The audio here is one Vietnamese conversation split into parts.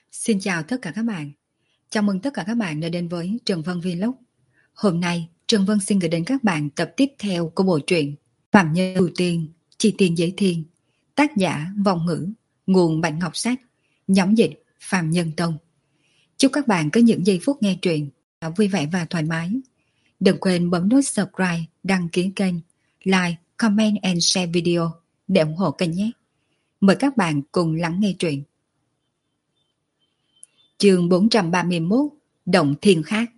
Xin chào tất cả các bạn. Chào mừng tất cả các bạn đã đến với Trần Vân Vlog. Hôm nay, Trần Vân xin gửi đến các bạn tập tiếp theo của bộ truyện Phạm Nhân Ưu Tiên, Chi Tiên Giới Thiên, tác giả Vong Ngữ, nguồn Bạch Ngọc Sách, nhóm dịch Phạm Nhân Tông. Chúc các bạn có những giây phút nghe truyện vui vẻ và thoải mái. Đừng quên bấm nút subscribe, đăng ký kênh, like, comment and share video để ủng hộ kênh nhé. Mời các bạn cùng lắng nghe truyện. Chương 431 Động Thiên Khác.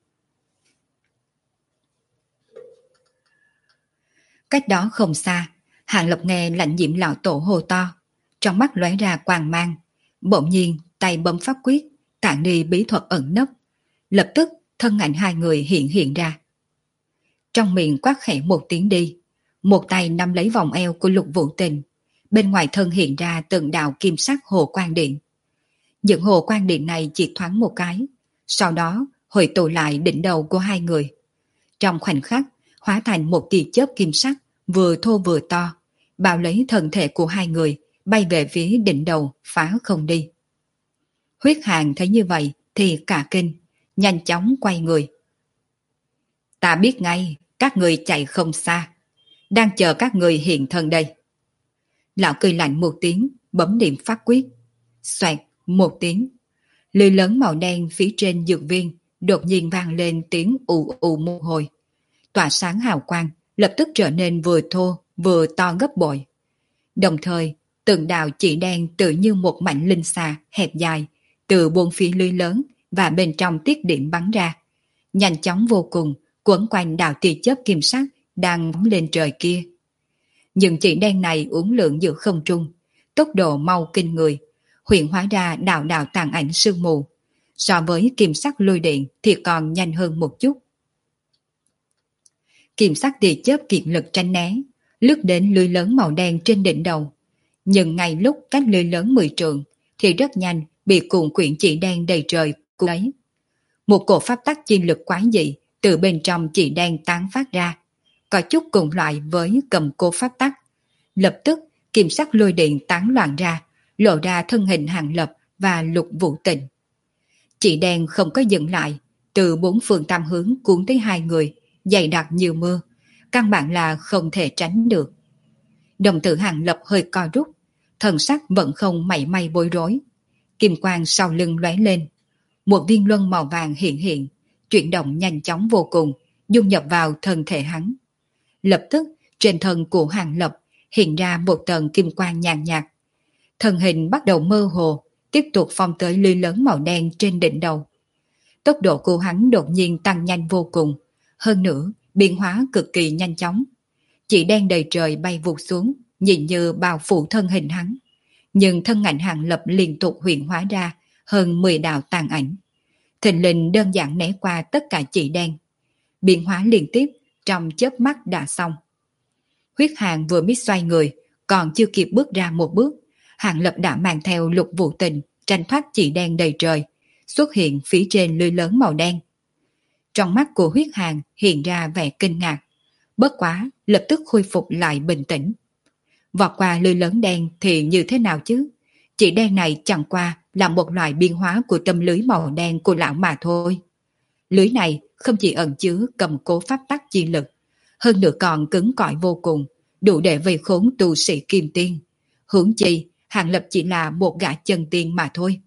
Cách đó không xa, Hàng Lập nghe Lãnh Diễm lão tổ hô to, trong mắt lóe ra quang mang, bỗng nhiên tay bấm pháp quyết, tản đi bí thuật ẩn nấp, lập tức thân ảnh hai người hiện ra. Trong miệng quát khẽ một tiếng đi, một tay nắm lấy vòng eo của Lục Vũ Tình, bên ngoài thân hiện ra từng đạo kim sắc hồ quang điện. Những hồ quang điện này chỉ thoáng một cái, sau đó hội tụ lại đỉnh đầu của hai người. Trong khoảnh khắc, hóa thành một tia chớp kim sắc, vừa thô vừa to, bao lấy thân thể của hai người, bay về phía đỉnh đầu, phá không đi. Huyết Hàn thấy như vậy thì cả kinh, nhanh chóng quay người. Ta biết ngay, các người chạy không xa, đang chờ các người hiện thân đây. Lão cười lạnh một tiếng, bấm niệm pháp quyết. Xoẹt một tiếng, lưới lớn màu đen phía trên dược viên đột nhiên vang lên tiếng ù ù một hồi. Tỏa sáng hào quang, lập tức trở nên vừa thô vừa to gấp bội. Đồng thời, từng đạo chỉ đen tự như một mảnh linh xà hẹp dài, từ bốn phía lưới lớn và bên trong tiết điểm bắn ra. Nhanh chóng vô cùng, quấn quanh đạo tia chớp kim sắc đang bắn lên trời kia. Những chỉ đen này uốn lượn giữa không trung, tốc độ mau kinh người, hiện hóa ra đạo đạo tàn ảnh sương mù. So với kim sắc lôi điện thì còn nhanh hơn một chút. Kim sắc tia chớp kiệt lực tránh né, lướt đến lưới lớn màu đen trên đỉnh đầu. Nhưng ngay lúc cách lưới lớn 10 trượng thì rất nhanh bị cuộn quyển chỉ đen đầy trời cuốn lấy. Một cổ pháp tắc chi lực quái dị từ bên trong chỉ đen tán phát ra, có chút cùng loại với cầm cố pháp tắc. Lập tức kim sắc lôi điện tán loạn ra, lộ ra thân hình Hàng Lập và Lục Vũ Tình. Chỉ đen không có dừng lại, từ bốn phương tam hướng cuốn tới hai người, dày đặc như mưa, căn bản là không thể tránh được. Đồng tử Hàng Lập hơi co rút, thần sắc vẫn không mảy may bối rối. Kim quang sau lưng lóe lên, một viên luân màu vàng hiện, chuyển động nhanh chóng vô cùng, dung nhập vào thân thể hắn. Lập tức trên thân của Hàng Lập hiện ra một tầng kim quang nhàn nhạt. Thân hình bắt đầu mơ hồ, tiếp tục phong tới lưới lớn màu đen trên đỉnh đầu. Tốc độ của hắn đột nhiên tăng nhanh vô cùng, hơn nữa biến hóa cực kỳ nhanh chóng. Chỉ đen đầy trời bay vụt xuống, nhìn như bao phủ thân hình hắn. Nhưng thân ảnh Hàng Lập liên tục hiện hóa ra hơn 10 đạo tàn ảnh. Thình lình đơn giản né qua tất cả chỉ đen. Biến hóa liên tiếp, trong chớp mắt đã xong. Huyết Hàn vừa biết xoay người, còn chưa kịp bước ra một bước, Hàng Lập đã mang theo Lục Vũ Tình tranh thoát chỉ đen đầy trời, xuất hiện phía trên lưới lớn màu đen. Trong mắt của Huyết Hàn hiện ra vẻ kinh ngạc, bất quá lập tức khôi phục lại bình tĩnh. Vọt qua lưới lớn đen thì như thế nào chứ? Chỉ đen này chẳng qua là một loại biến hóa của tâm lưới màu đen của lão mà thôi. Lưới này không chỉ ẩn chứa cầm cố pháp tắc chi lực, hơn nữa còn cứng cỏi vô cùng, đủ để vây khốn tu sĩ kim tiên. Huống chi Hàng Lập chỉ là một gã chân tiên mà thôi.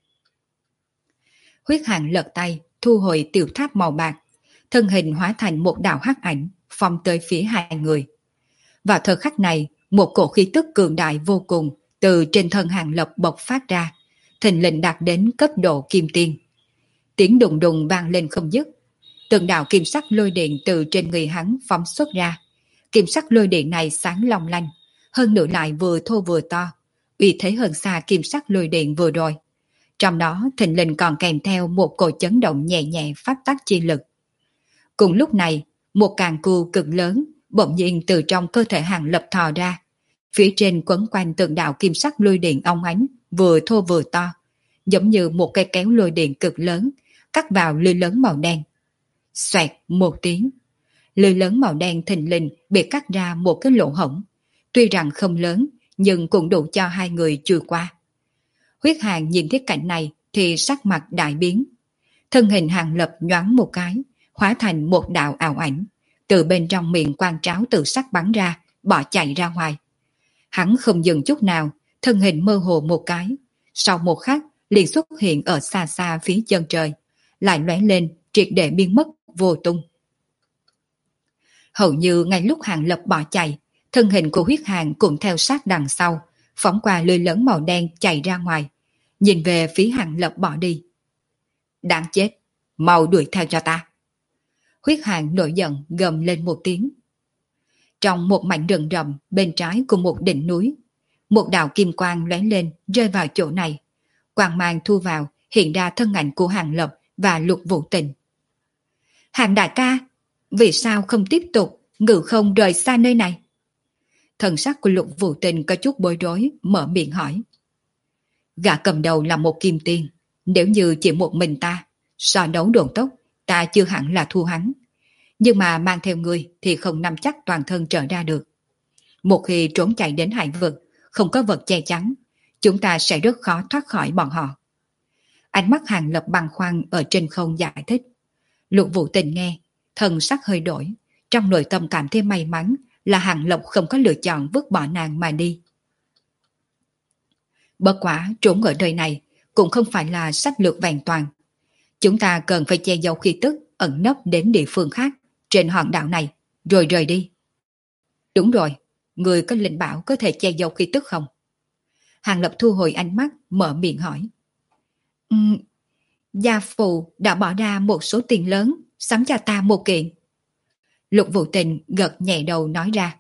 Huyết Hàn lật tay, thu hồi tiểu tháp màu bạc, thân hình hóa thành một đạo hắc ảnh, phong tới phía hai người. Vào thời khắc này, một cổ khí tức cường đại vô cùng từ trên thân Hàng Lập bộc phát ra, thình lình đạt đến cấp độ kim tiên. Tiếng đùng đùng vang lên không dứt. Từng đạo kim sắc lôi điện từ trên người hắn phóng xuất ra. Kim sắc lôi điện này sáng long lanh, hơn nữa lại vừa thô vừa to, uy thế hơn xa kim sắc lôi điện vừa rồi. Trong đó thình lình còn kèm theo một cỗ chấn động nhẹ nhẹ pháp tắc chi lực. Cùng lúc này, một càng cưu cực lớn bỗng nhiên từ trong cơ thể Hàng Lập thò ra. Phía trên quấn quanh từng đạo kim sắc lôi điện óng ánh, vừa thô vừa to, giống như một cây kéo lôi điện cực lớn, cắt vào lưới lớn màu đen. Xoẹt một tiếng, lưới lớn màu đen thình lình bị cắt ra một cái lỗ hổng. Tuy rằng không lớn, nhưng cũng đủ cho hai người chui qua. Huyết Hàng nhìn thấy cảnh này thì sắc mặt đại biến. Thân hình Hàng Lập nhoáng một cái, hóa thành một đạo ảo ảnh, từ bên trong miệng quan tráo tự sắc bắn ra, bỏ chạy ra ngoài. Hắn không dừng chút nào, thân hình mơ hồ một cái, sau một khắc liền xuất hiện ở xa xa phía chân trời, lại lóe lên triệt để biến mất vô tung. Hầu như ngay lúc Hàng Lập bỏ chạy, thân hình của Huyết Hàng cũng theo sát đằng sau, phóng qua lưới lớn màu đen chạy ra ngoài, nhìn về phía Hàng Lập bỏ đi. Đáng chết, mau đuổi theo cho ta. Huyết Hàng nổi giận gầm lên một tiếng. Trong một mảnh rừng rậm bên trái của một đỉnh núi, một đạo kim quang lóe lên rơi vào chỗ này. Quang mang thu vào hiện ra thân ảnh của Hàng Lập và Lục Vũ Tình. Hàng đại ca, vì sao không tiếp tục ngự không rời xa nơi này? Thần sắc của Lục Vũ Tình có chút bối rối, mở miệng hỏi. Gã cầm đầu là một kim tiên, nếu như chỉ một mình ta, so đấu độn tốc, ta chưa hẳn là thua hắn. Nhưng mà mang theo người thì không nắm chắc toàn thân trở ra được. Một khi trốn chạy đến hải vực, không có vật che chắn, chúng ta sẽ rất khó thoát khỏi bọn họ. Ánh mắt Hàng Lập băn khoăn ở trên không giải thích. Lục Vũ Tình nghe, thần sắc hơi đổi, trong nội tâm cảm thấy may mắn là Hàng Lập không có lựa chọn vứt bỏ nàng mà đi. Bất quả trốn ở nơi này cũng không phải là sách lược vẹn toàn. Chúng ta cần phải che giấu khí tức ẩn nấp đến địa phương khác trên hòn đảo này, rồi rời đi. Đúng rồi, người có linh bảo có thể che giấu khí tức không? Hàng Lập thu hồi ánh mắt, mở miệng hỏi. Gia phụ đã bỏ ra một số tiền lớn, sắm cho ta một kiện. Lục Vũ Tình gật nhẹ đầu nói ra.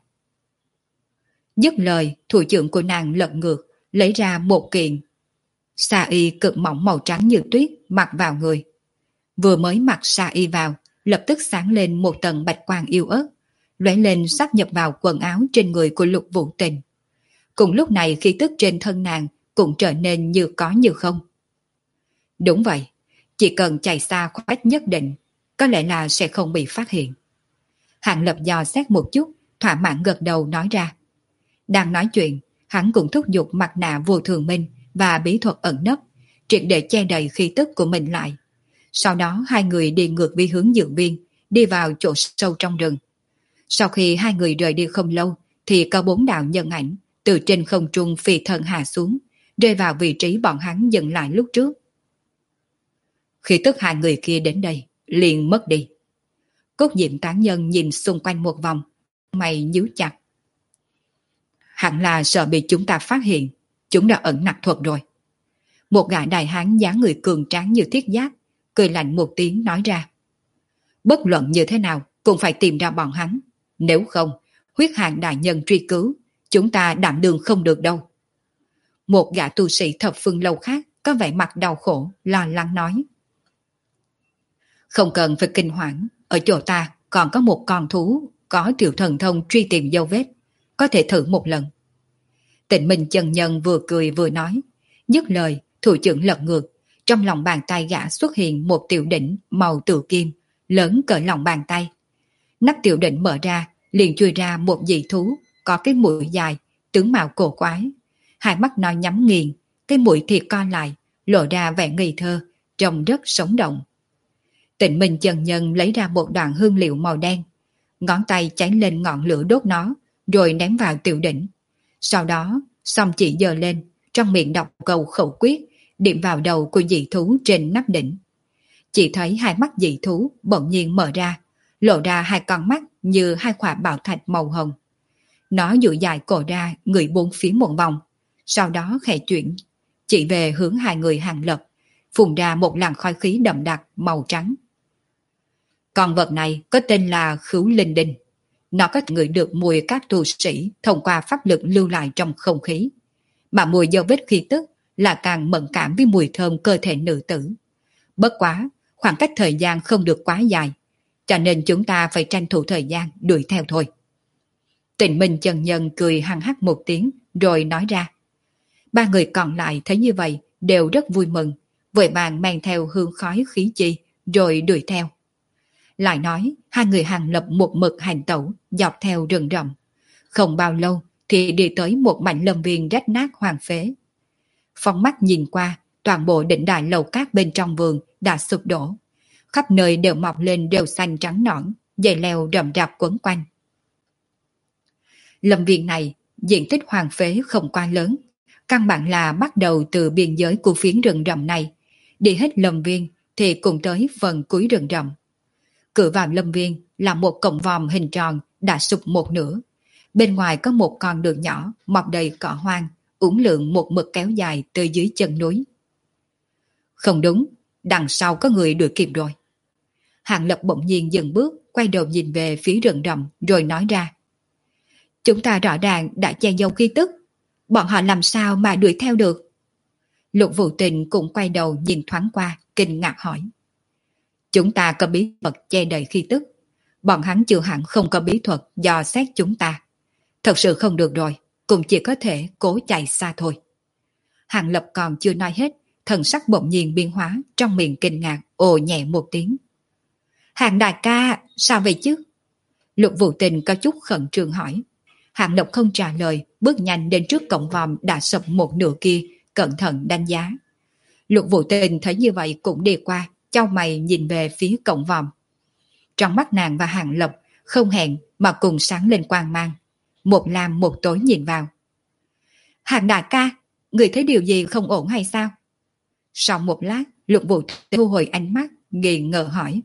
Dứt lời, thủ trưởng của nàng lật ngược, lấy ra một kiện sa y cực mỏng màu trắng như tuyết mặc vào người. Vừa mới mặc sa y vào, lập tức sáng lên một tầng bạch quang yêu ớt, lóe lên sáp nhập vào quần áo trên người của Lục Vũ Tình. Cùng lúc này khí tức trên thân nàng cũng trở nên như có như không. Đúng vậy, chỉ cần chạy xa khoảng cách nhất định, có lẽ là sẽ không bị phát hiện. Hàng Lập dò xét một chút, thỏa mãn gật đầu nói ra. Đang nói chuyện, hắn cũng thúc giục mặt nạ vô thường minh và bí thuật ẩn nấp, triệt để che đầy khí tức của mình lại. Sau đó hai người đi ngược về hướng dự viên, đi vào chỗ sâu trong rừng. Sau khi hai người rời đi không lâu, thì có 4 đạo nhân ảnh từ trên không trung phi thân hạ xuống, rơi vào vị trí bọn hắn dừng lại lúc trước. Khi tức hai người kia đến đây, liền mất đi. Cốt diệm tán nhân nhìn xung quanh một vòng, mày nhíu chặt. Hẳn là sợ bị chúng ta phát hiện, chúng đã ẩn nặc thuật rồi. Một gã đại hán dáng người cường tráng như thiết giáp, cười lạnh một tiếng nói ra. Bất luận như thế nào cũng phải tìm ra bọn hắn. Nếu không, Huyết Hàng đại nhân truy cứu, chúng ta đảm đương không được đâu. Một gã tu sĩ thập phương lâu khác có vẻ mặt đau khổ, lo lắng nói. Không cần phải kinh hoảng, ở chỗ ta còn có một con thú có tiểu thần thông truy tìm dấu vết, có thể thử một lần. Tịnh Minh chân nhân vừa cười vừa nói, dứt lời, thủ trưởng lật ngược, trong lòng bàn tay gã xuất hiện một tiểu đỉnh màu tử kim, lớn cỡ lòng bàn tay. Nắp tiểu đỉnh mở ra, liền chui ra một dị thú, có cái mũi dài, tướng mạo cổ quái. Hai mắt nó nhắm nghiền, cái mũi thì co lại, lộ ra vẻ ngây thơ, trông rất sống động. Tịnh Minh chân nhân lấy ra một đoạn hương liệu màu đen, ngón tay cháy lên ngọn lửa đốt nó, rồi ném vào tiểu đỉnh. Sau đó, song chỉ giơ lên, trong miệng đọc câu khẩu quyết, điểm vào đầu của dị thú trên nắp đỉnh. Chỉ thấy hai mắt dị thú bỗng nhiên mở ra, lộ ra hai con mắt như hai quả bảo thạch màu hồng. Nó duỗi dài cổ ra, người bốn phía một vòng, sau đó khẽ chuyển, chỉ về hướng hai người Hàng Lập, phun ra một làn khói khí đậm đặc màu trắng. Con vật này có tên là Khứu Linh Đinh. Nó có thể ngửi được mùi các tu sĩ thông qua pháp lực lưu lại trong không khí. Mà mùi dấu vết khí tức là càng mẫn cảm với mùi thơm cơ thể nữ tử. Bất quá, khoảng cách thời gian không được quá dài, cho nên chúng ta phải tranh thủ thời gian đuổi theo thôi. Tịnh Minh chân nhân cười hăng hắc một tiếng rồi nói ra. Ba người còn lại thấy như vậy đều rất vui mừng, vội vàng mang theo hương khói khí chi rồi đuổi theo. Lại nói, hai người Hàng Lập một mực hành tẩu dọc theo rừng rậm. Không bao lâu thì đi tới một mảnh lâm viên rách nát hoang phế. Phóng mắt nhìn qua, toàn bộ đỉnh đài lầu cát bên trong vườn đã sụp đổ. Khắp nơi đều mọc lên rêu xanh trắng nõn, dây leo rậm rạp quấn quanh. Lâm viên này, diện tích hoang phế không quá lớn, căn bản là bắt đầu từ biên giới của phiến rừng rậm này. Đi hết lâm viên thì cùng tới phần cuối rừng rậm. Cửa vào lâm viên là một cổng vòm hình tròn đã sụp một nửa. Bên ngoài có một con đường nhỏ mọc đầy cỏ hoang, uốn lượn một mực kéo dài từ dưới chân núi. Không đúng, đằng sau có người đuổi kịp rồi. Hàng Lập bỗng nhiên dừng bước, quay đầu nhìn về phía rừng rậm rồi nói ra. Chúng ta rõ ràng đã che giấu khí tức, bọn họ làm sao mà đuổi theo được? Lục Vũ Tình cũng quay đầu nhìn thoáng qua, kinh ngạc hỏi. Chúng ta có bí thuật che đậy khí tức, bọn hắn chưa hẳn không có bí thuật dò xét chúng ta. Thật sự không được rồi, cũng chỉ có thể cố chạy xa thôi. Hàng Lập còn chưa nói hết, thần sắc bỗng nhiên biến hóa, trong miệng kinh ngạc ồ nhẹ một tiếng. Hàng đại ca, sao vậy chứ? Lục Vũ Tình có chút khẩn trương hỏi. Hàng Lập không trả lời, bước nhanh đến trước cổng vòm đã sập một nửa kia, cẩn thận đánh giá. Lục Vũ Tình thấy như vậy cũng đi qua, chau mày nhìn về phía cổng vòm. Trong mắt nàng và Hàng Lập không hẹn mà cùng sáng lên quang mang. Một lam một tối nhìn vào. Hàng đại ca, người thấy điều gì không ổn hay sao? Sau một lát, Lục Vũ Tình thu hồi ánh mắt, nghi ngờ hỏi.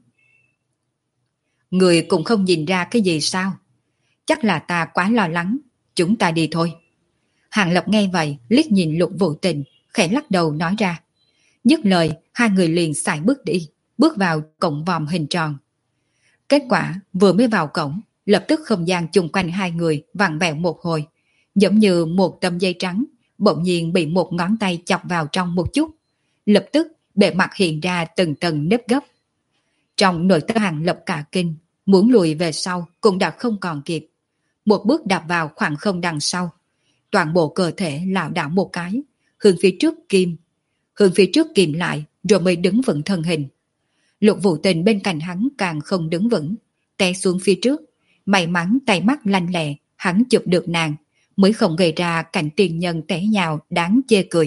Người cũng không nhìn ra cái gì sao? Chắc là ta quá lo lắng, chúng ta đi thôi. Hàng Lập nghe vậy, liếc nhìn Lục Vũ Tình, khẽ lắc đầu nói ra. Dứt lời, hai người liền xài bước đi, bước vào cổng vòm hình tròn. Kết quả, vừa mới vào cổng, lập tức không gian chung quanh hai người vặn vẹo một hồi, giống như một tấm dây trắng, bỗng nhiên bị một ngón tay chọc vào trong một chút. Lập tức, bề mặt hiện ra từng tầng nếp gấp. Trong nội tâm Hàng Lập cả kinh, muốn lùi về sau cũng đã không còn kịp. Một bước đạp vào khoảng không đằng sau. Toàn bộ cơ thể lảo đảo một cái, hướng phía trước kìm lại rồi mới đứng vững thân hình. Lục Vũ Tình bên cạnh hắn càng không đứng vững, té xuống phía trước. May mắn tay mắt lanh lẹ, hắn chụp được nàng, mới không gây ra cảnh tiền nhân té nhào đáng chê cười.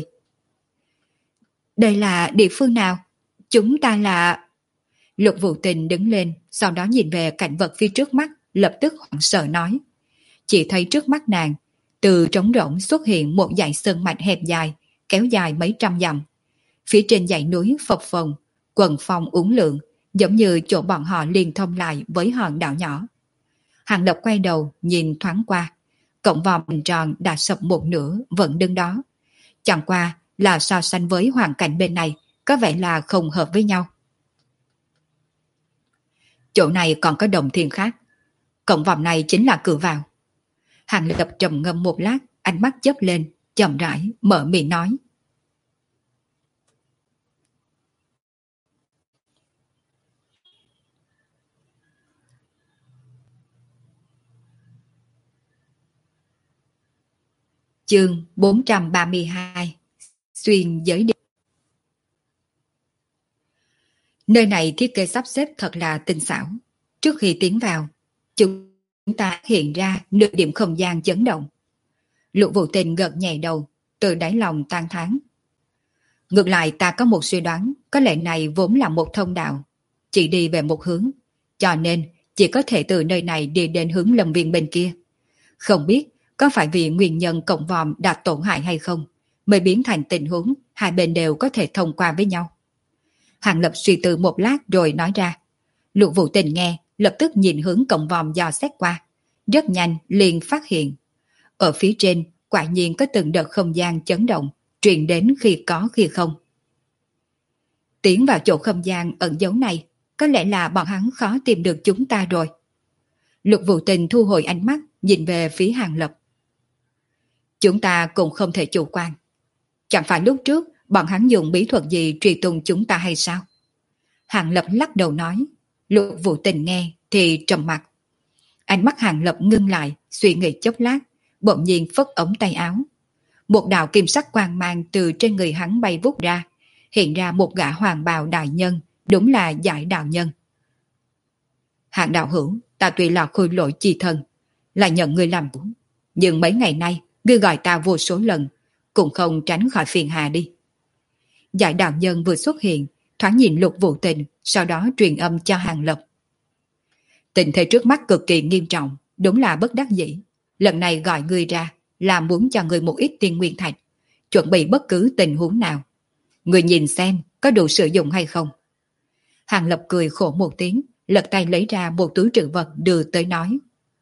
Đây là địa phương nào? Chúng ta là... Lục Vũ Tình đứng lên, sau đó nhìn về cảnh vật phía trước mắt, lập tức hoảng sợ nói. Chỉ thấy trước mắt nàng, từ trống rỗng xuất hiện một dãy sơn mạch hẹp dài, kéo dài mấy trăm dặm. Phía trên dãy núi phập phồng, quần phong uốn lượn, giống như chỗ bọn họ liên thông lại với hòn đảo nhỏ. Hàng Lập quay đầu nhìn thoáng qua, cổng vòm hình tròn đã sập một nửa vẫn đứng đó. Chẳng qua là so sánh với hoàn cảnh bên này, có vẻ là không hợp với nhau. Chỗ này còn có đồng thiên khác. Cổng vòm này chính là cửa vào. Hàng Lập trầm ngâm một lát, ánh mắt chớp lên, chậm rãi mở miệng nói. Chương 432 Xuyên giới địa. Nơi này thiết kế sắp xếp thật là tinh xảo. Trước khi tiến vào, chúng ta hiện ra nửa điểm không gian chấn động. Lục Vũ Tình gật nhẹ đầu, từ đáy lòng than thán. Ngược lại ta có một suy đoán, có lẽ này vốn là một thông đạo, chỉ đi về một hướng, cho nên chỉ có thể từ nơi này đi đến hướng lâm viên bên kia. Không biết có phải vì nguyên nhân cổng vòm đã tổn hại hay không, mới biến thành tình huống hai bên đều có thể thông qua với nhau. Hàng Lập suy tư một lát rồi nói ra. Lục Vũ Tình nghe, lập tức nhìn hướng cổng vòm dò xét qua. Rất nhanh liền phát hiện. Ở phía trên, quả nhiên có từng đợt không gian chấn động, truyền đến khi có khi không. Tiến vào chỗ không gian ẩn giấu này, có lẽ là bọn hắn khó tìm được chúng ta rồi. Lục Vũ Tình thu hồi ánh mắt, nhìn về phía Hàng Lập. Chúng ta cũng không thể chủ quan. Chẳng phải lúc trước bọn hắn dùng bí thuật gì truy tung chúng ta hay sao? Hàng Lập lắc đầu nói. Lục Vũ Tình nghe thì trầm mặt. Ánh mắt Hàng Lập ngưng lại, suy nghĩ chốc lát, bỗng nhiên phất ống tay áo. Một đạo kim sắc quang mang từ trên người hắn bay vút ra, hiện ra một gã hoàng bào đại nhân, đúng là Giải đạo nhân. Hạng đạo hữu, ta tuy là khôi lỗi chi thân, là nhận ngươi làm chủ, nhưng mấy ngày nay ngươi gọi ta vô số lần, cũng không tránh khỏi phiền hà đi. Giải đạo nhân vừa xuất hiện, thoáng nhìn Lục Vũ Tình, sau đó truyền âm cho Hàng Lập. Tình thế trước mắt cực kỳ nghiêm trọng, đúng là bất đắc dĩ. Lần này gọi ngươi ra là muốn cho ngươi một ít tiên nguyên thạch, chuẩn bị bất cứ tình huống nào. Ngươi nhìn xem có đủ sử dụng hay không. Hàng Lập cười khổ một tiếng, lật tay lấy ra một túi trữ vật đưa tới nói.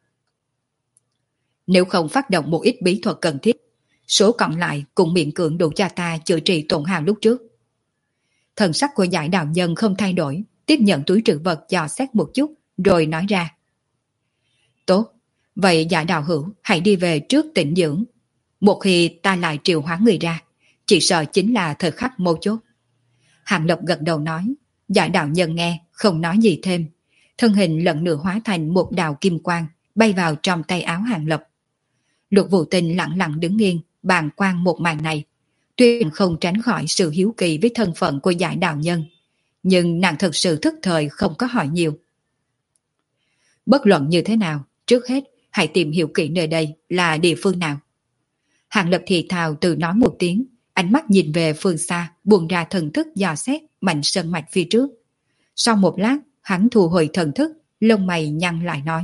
Nếu không phát động một ít bí thuật cần thiết, số còn lại cũng miễn cưỡng đủ cho ta chữa trị tổn hao lúc trước. Thần sắc của giải đạo nhân không thay đổi, tiếp nhận túi trữ vật dò xét một chút, rồi nói ra. Tốt, vậy giải đạo hữu hãy đi về trước tĩnh dưỡng. Một khi ta lại triệu hoán người ra, chỉ sợ chính là thời khắc mấu chốt. Hàng Lập gật đầu nói, giải đạo nhân nghe, không nói gì thêm. Thân hình lần nữa hóa thành một đạo kim quang, bay vào trong tay áo Hàng Lập. Lục Vũ Tình lặng lặng đứng nghiêng, bàng quan một màn này. Tuy không tránh khỏi sự hiếu kỳ với thân phận của giải đạo nhân, nhưng nàng thật sự thức thời không có hỏi nhiều. Bất luận như thế nào, trước hết hãy tìm hiểu kỹ nơi đây là địa phương nào. Hàng Lập thì thào từ nói một tiếng, ánh mắt nhìn về phương xa, buông ra thần thức dò xét mảnh sơn mạch phía trước. Sau một lát, hắn thu hồi thần thức, lông mày nhăn lại nói.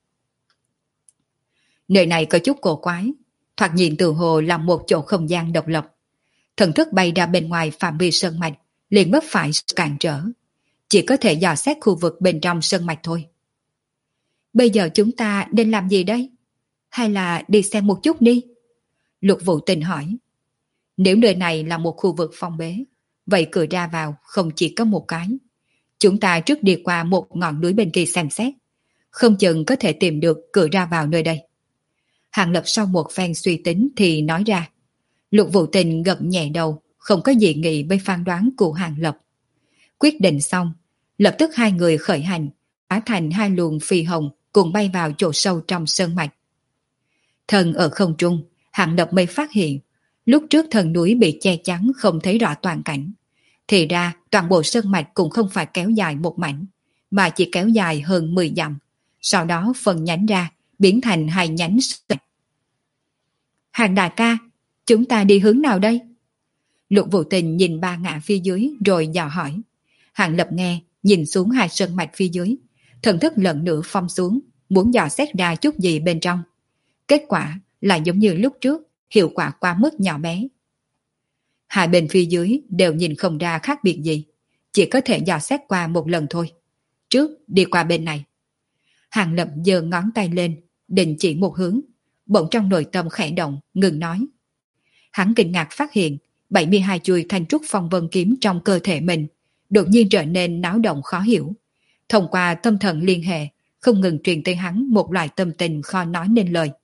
Nơi này có chút cổ quái, thoạt nhìn từ hồ là một chỗ không gian độc lập. Thần thức bay ra bên ngoài phạm vi sơn mạch, liền mất phải cản trở. Chỉ có thể dò xét khu vực bên trong sơn mạch thôi. Bây giờ chúng ta nên làm gì đây? Hay là đi xem một chút đi? Lục Vũ Tình hỏi. Nếu nơi này là một khu vực phong bế, vậy cửa ra vào không chỉ có một cái. Chúng ta trước đi qua một ngọn núi bên kia xem xét, không chừng có thể tìm được cửa ra vào nơi đây. Hàng Lập sau một phen suy tính thì nói ra. Lục Vũ Tình gật nhẹ đầu, không có gì nghị với phán đoán của Hàng Lập. Quyết định xong, lập tức hai người khởi hành, hóa thành hai luồng phi hồng cùng bay vào chỗ sâu trong sơn mạch. Thần ở không trung, Hàng Lập mới phát hiện, lúc trước thần núi bị che chắn không thấy rõ toàn cảnh. Thì ra toàn bộ sơn mạch cũng không phải kéo dài một mảnh, mà chỉ kéo dài hơn 10 dặm, sau đó phân nhánh ra, biến thành hai nhánh sơn mạch. Hàng đại ca, chúng ta đi hướng nào đây? Lục Vũ Tình nhìn ba ngã phía dưới rồi dò hỏi. Hàng Lập nghe, nhìn xuống hai sơn mạch phía dưới, thần thức lần nữa phong xuống, muốn dò xét ra chút gì bên trong. Kết quả là giống như lúc trước, hiệu quả quá mức nhỏ bé. Hai bên phía dưới đều nhìn không ra khác biệt gì, chỉ có thể dò xét qua một lần thôi. Trước đi qua bên này. Hàng Lập giơ ngón tay lên, định chỉ một hướng, bỗng trong nội tâm khẽ động, ngừng nói. Hắn kinh ngạc phát hiện 72 chuôi thanh trúc phong vân kiếm trong cơ thể mình đột nhiên trở nên náo động khó hiểu. Thông qua tâm thần liên hệ, không ngừng truyền tới hắn một loại tâm tình khó nói nên lời.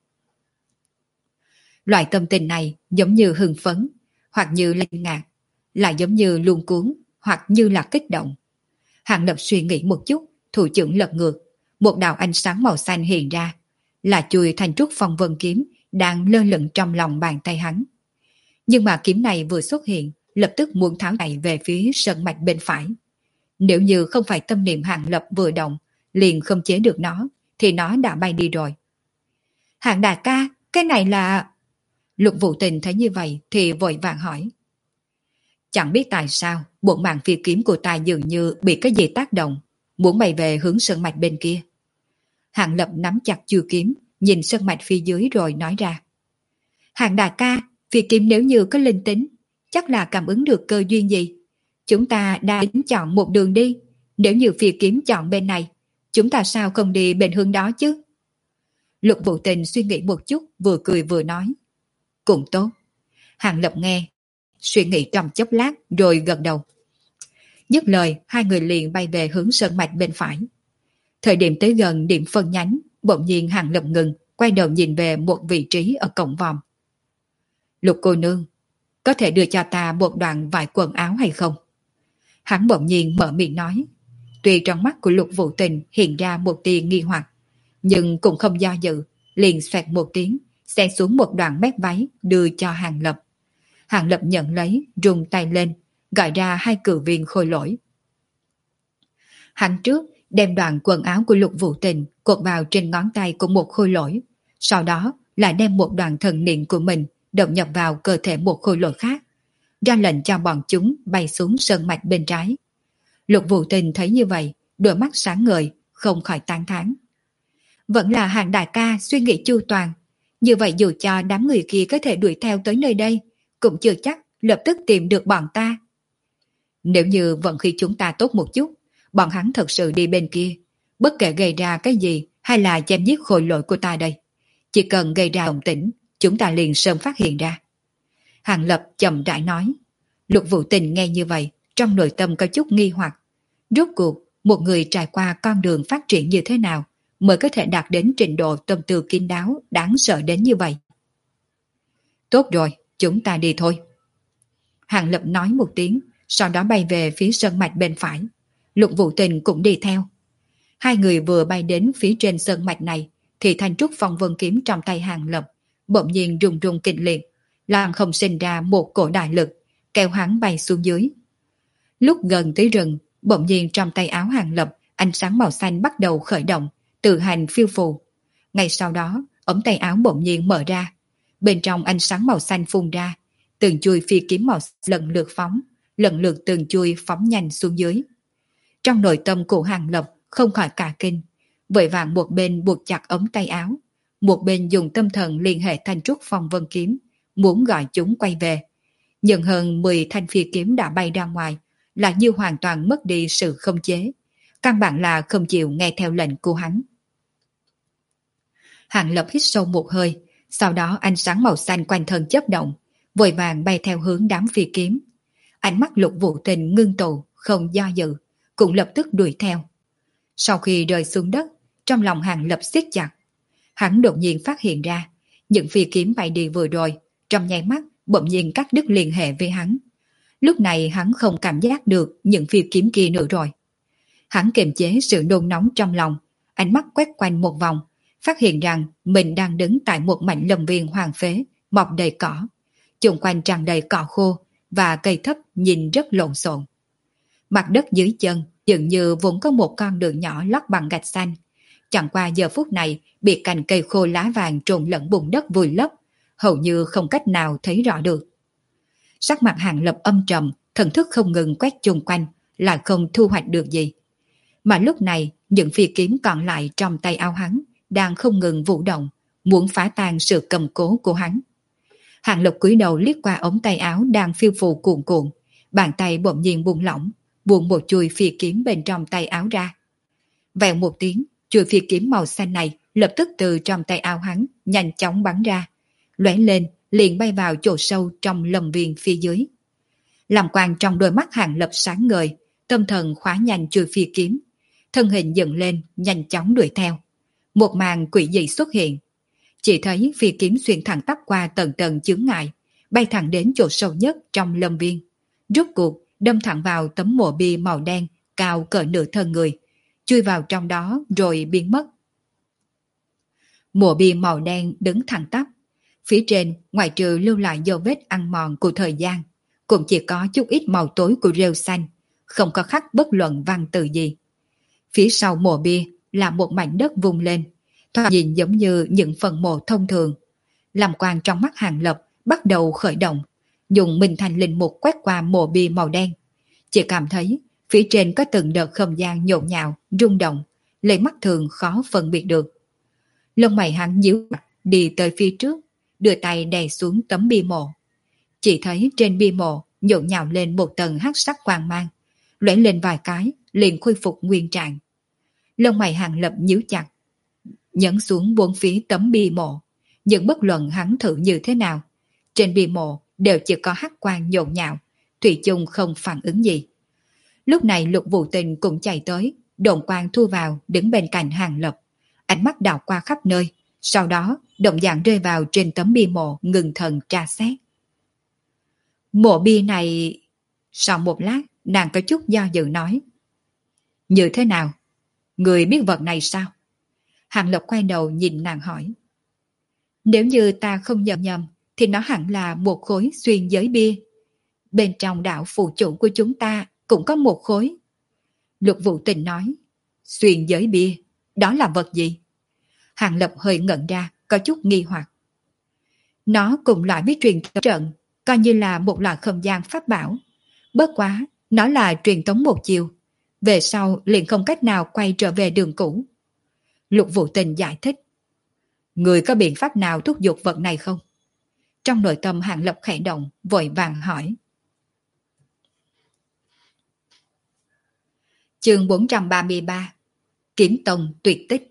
Loại tâm tình này giống như hưng phấn, hoặc như linh ngạc, lại giống như luống cuốn, hoặc như là kích động. Hàng Lập suy nghĩ một chút, thủ trưởng lật ngược, một đạo ánh sáng màu xanh hiện ra, là chuôi thanh trúc phong vân kiếm đang lơ lửng trong lòng bàn tay hắn. Nhưng mà kiếm này vừa xuất hiện, lập tức muốn tháo chạy về phía sơn mạch bên phải. Nếu như không phải tâm niệm Hàng Lập vừa động, liền không chế được nó, thì nó đã bay đi rồi. Hàng đại ca, cái này là... Lục Vũ Tình thấy như vậy thì vội vàng hỏi. Chẳng biết tại sao, bộ mạng phi kiếm của ta dường như bị cái gì tác động, muốn bay về hướng sơn mạch bên kia. Hàng Lập nắm chặt chuôi kiếm, nhìn sơn mạch phía dưới rồi nói ra. Hàng đại ca, phi kiếm nếu như có linh tính, chắc là cảm ứng được cơ duyên gì. Chúng ta đã tính chọn một đường đi, nếu như phi kiếm chọn bên này, chúng ta sao không đi bên hướng đó chứ? Lục Vũ Tình suy nghĩ một chút, vừa cười vừa nói. Cũng tốt. Hàng Lập nghe, suy nghĩ trong chốc lát rồi gật đầu. Dứt lời, hai người liền bay về hướng sơn mạch bên phải. Thời điểm tới gần điểm phân nhánh, bỗng nhiên Hàng Lập ngừng, quay đầu nhìn về một vị trí ở cổng vòm. Lục cô nương, có thể đưa cho ta một đoạn vải quần áo hay không? Hắn bỗng nhiên mở miệng nói. Tuy trong mắt của Lục Vũ Tình hiện ra một tia nghi hoặc, nhưng cũng không do dự, liền xoẹt một tiếng, xé xuống một đoạn mép váy đưa cho Hàng Lập. Hàng Lập nhận lấy, rung tay lên, gọi ra hai cử viên khôi lỗi. Hắn trước đem đoạn quần áo của Lục Vũ Tình cột vào trên ngón tay của một khôi lỗi, sau đó lại đem một đoạn thần niệm của mình động nhập vào cơ thể một khối lỗi khác, ra lệnh cho bọn chúng bay xuống sơn mạch bên trái. Lục Vũ Tình thấy như vậy, đôi mắt sáng ngời, không khỏi tán thán. Vẫn là Hàng đại ca suy nghĩ chu toàn, như vậy dù cho đám người kia có thể đuổi theo tới nơi đây, cũng chưa chắc lập tức tìm được bọn ta. Nếu như vận khí chúng ta tốt một chút, bọn hắn thật sự đi bên kia, bất kể gây ra cái gì hay là chém giết khôi lỗi của ta đây, chỉ cần gây ra động tĩnh, chúng ta liền sớm phát hiện ra. Hàng Lập chậm rãi nói. Lục Vũ Tình nghe như vậy, trong nội tâm có chút nghi hoặc. Rốt cuộc, một người trải qua con đường phát triển như thế nào mới có thể đạt đến trình độ tâm tư kín đáo đáng sợ đến như vậy? Tốt rồi, chúng ta đi thôi. Hàng Lập nói một tiếng, sau đó bay về phía sơn mạch bên phải. Lục Vũ Tình cũng đi theo. Hai người vừa bay đến phía trên sơn mạch này, thì thanh trúc phong vân kiếm trong tay Hàng Lập bỗng nhiên rung rung kịch liệt, làm không sinh ra một cổ đại lực, kéo hắn bay xuống dưới. Lúc gần tới rừng, bỗng nhiên trong tay áo Hàng Lập, ánh sáng màu xanh bắt đầu khởi động, tự hành phiêu phù. Ngay sau đó, ống tay áo bỗng nhiên mở ra, bên trong ánh sáng màu xanh phun ra, từng chuôi phi kiếm màu lần lượt phóng, lần lượt từng chuôi phóng nhanh xuống dưới. Trong nội tâm của Hàng Lập không khỏi cả kinh, vội vàng một bên buộc chặt ống tay áo, một bên dùng tâm thần liên hệ thanh trúc phong vân kiếm, muốn gọi chúng quay về. Nhưng hơn 10 thanh phi kiếm đã bay ra ngoài, là như hoàn toàn mất đi sự khống chế, căn bản là không chịu nghe theo lệnh của hắn. Hàng Lập hít sâu một hơi, sau đó ánh sáng màu xanh quanh thân chớp động, vội vàng bay theo hướng đám phi kiếm. Ánh mắt Lục Vũ Tình ngưng tụ, không do dự, cũng lập tức đuổi theo. Sau khi rơi xuống đất, trong lòng Hàng Lập siết chặt. Hắn đột nhiên phát hiện ra, những phi kiếm bay đi vừa rồi, trong nháy mắt bỗng nhiên cắt đứt liên hệ với hắn. Lúc này hắn không cảm giác được những phi kiếm kia nữa rồi. Hắn kiềm chế sự nôn nóng trong lòng, ánh mắt quét quanh một vòng, phát hiện rằng mình đang đứng tại một mảnh lâm viên hoang phế, mọc đầy cỏ. Xung quanh tràn đầy cỏ khô và cây thấp nhìn rất lộn xộn. Mặt đất dưới chân dường như vốn có một con đường nhỏ lót bằng gạch xanh. Chẳng qua giờ phút này bị cành cây khô lá vàng trộn lẫn bùn đất vùi lấp, hầu như không cách nào thấy rõ được. Sắc mặt Hàng Lập âm trầm, thần thức không ngừng quét chung quanh, lại không thu hoạch được gì. Mà lúc này, những phi kiếm còn lại trong tay áo hắn đang không ngừng vũ động, muốn phá tan sự cầm cố của hắn. Hàng Lập cúi đầu liếc qua ống tay áo đang phiêu phù cuộn cuộn, bàn tay bỗng nhiên buông lỏng, buông một chuôi phi kiếm bên trong tay áo ra. Vèo một tiếng, chuôi phi kiếm màu xanh này lập tức từ trong tay áo hắn nhanh chóng bắn ra, lóe lên liền bay vào chỗ sâu trong lâm viên phía dưới. Làm quang trong đôi mắt Hàng Lập sáng ngời, tâm thần khóa nhanh chuôi phi kiếm, thân hình dựng lên nhanh chóng đuổi theo. Một màn quỷ dị xuất hiện, chỉ thấy phi kiếm xuyên thẳng tắp qua tầng tầng chướng ngại, bay thẳng đến chỗ sâu nhất trong lâm viên, rốt cuộc đâm thẳng vào tấm mộ bia màu đen cao cỡ nửa thân người, chui vào trong đó rồi biến mất. Mộ bia màu đen đứng thẳng tắp, phía trên ngoài trừ lưu lại dấu vết ăn mòn của thời gian, cũng chỉ có chút ít màu tối của rêu xanh, không có khắc bất luận văn tự gì. Phía sau mộ bia là một mảnh đất vung lên, thoạt nhìn giống như những phần mộ thông thường. Làm quang trong mắt Hàng Lập bắt đầu khởi động, dùng Minh Thành linh mục quét qua mộ bia màu đen. Chỉ cảm thấy phía trên có từng đợt không gian nhộn nhạo, rung động, lấy mắt thường khó phân biệt được. Lông mày hắn nhíu chặt, đi tới phía trước, đưa tay đè xuống tấm bia mộ. Chỉ thấy trên bia mộ nhộn nhạo lên một tầng hắc sắc quang mang, lóe lên vài cái liền khôi phục nguyên trạng. Lông mày Hàng Lập nhíu chặt, nhấn xuống bốn phía tấm bia mộ, nhưng bất luận hắn thử như thế nào, trên bia mộ đều chỉ có hắc quang nhộn nhạo, thủy chung không phản ứng gì. Lúc này Lục Vũ Tình cũng chạy tới, độn quang thu vào đứng bên cạnh Hàng Lập, ánh mắt đảo qua khắp nơi, sau đó động dạng rơi vào trên tấm bia mộ, ngừng thần tra xét. Mộ bia này... Sau một lát, nàng có chút do dự nói. Như thế nào? Người biết vật này sao? Hàng Lập quay đầu nhìn nàng hỏi. Nếu như ta không nhầm nhầm, thì nó hẳn là một khối xuyên giới bia. Bên trong đạo phụ chủ của chúng ta cũng có một khối. Lục Vũ Tình nói. Xuyên giới bia, đó là vật gì? Hàng Lập hơi ngẩn ra, có chút nghi hoặc. Nó cùng loại với truyền tống trận, coi như là một loại không gian pháp bảo. Bất quá, nó là truyền tống một chiều. Về sau liền không cách nào quay trở về đường cũ. Lục Vũ Tình giải thích. Người có biện pháp nào thúc giục vật này không? Trong nội tâm Hàng Lập khẽ động, vội vàng hỏi. Chương 433. Kiếm tông tuyệt tích.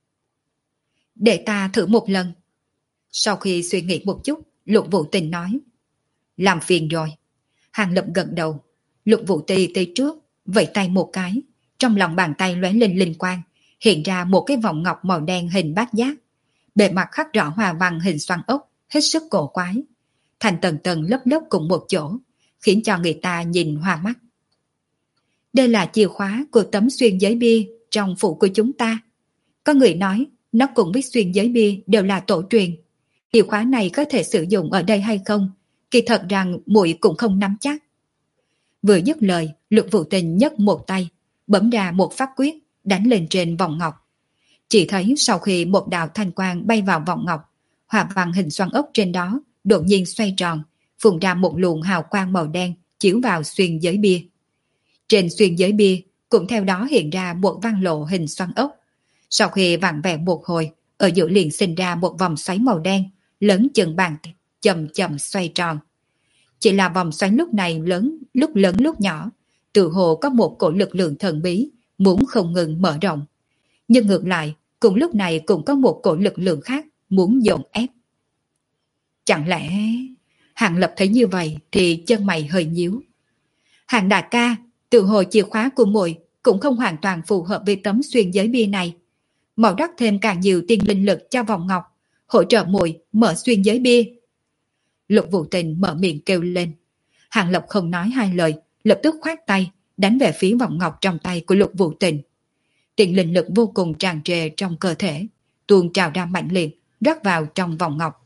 Để ta thử một lần. Sau khi suy nghĩ một chút, Lục Vũ Tình nói. Làm phiền rồi. Hàng Lập gật đầu. Lục Vũ Tình tới trước, vẫy tay một cái. Trong lòng bàn tay lóe lên linh quang, hiện ra một cái vòng ngọc màu đen hình bát giác. Bề mặt khắc rõ hoa văn hình xoắn ốc, hết sức cổ quái. Thành tầng tầng lớp lớp cùng một chỗ, khiến cho người ta nhìn hoa mắt. Đây là chìa khóa của tấm xuyên giới bia trong phủ của chúng ta. Có người nói, nó cùng với xuyên giới bia đều là tổ truyền. Chìa khóa này có thể sử dụng ở đây hay không? Kỳ thật rằng muội cũng không nắm chắc. Vừa dứt lời, Lục Vũ Tình nhấc một tay, bấm ra một pháp quyết, đánh lên trên vòng ngọc. Chỉ thấy sau khi một đạo thanh quang bay vào vòng ngọc, hoa văn hình xoắn ốc trên đó đột nhiên xoay tròn, phun ra một luồng hào quang màu đen chiếu vào xuyên giới bia. Trên xuyên giới bia cũng theo đó hiện ra một văn lộ hình xoắn ốc. Sau khi vặn vẹo một hồi, ở giữa liền sinh ra một vòng xoáy màu đen, lớn chừng bàn tay, chậm chậm xoay tròn. Chỉ là vòng xoáy lúc này lớn lúc nhỏ, tự hồ có một cổ lực lượng thần bí muốn không ngừng mở rộng. Nhưng ngược lại, cùng lúc này cũng có một cổ lực lượng khác muốn dồn ép. Chẳng lẽ... Hàng Lập thấy như vậy thì chân mày hơi nhíu. Hàng đại ca, tự hồ chìa khóa của muội cũng không hoàn toàn phù hợp với tấm xuyên giới bia này. Màu đắt thêm càng nhiều tiên linh lực cho vòng ngọc, hỗ trợ muội mở xuyên giới bia. Lục Vũ Tình mở miệng kêu lên. Hàng Lập không nói hai lời, lập tức khoát tay, đánh về phía vòng ngọc trong tay của Lục Vũ Tình. Tiên linh lực vô cùng tràn trề trong cơ thể, tuôn trào ra mạnh liệt, rót vào trong vòng ngọc.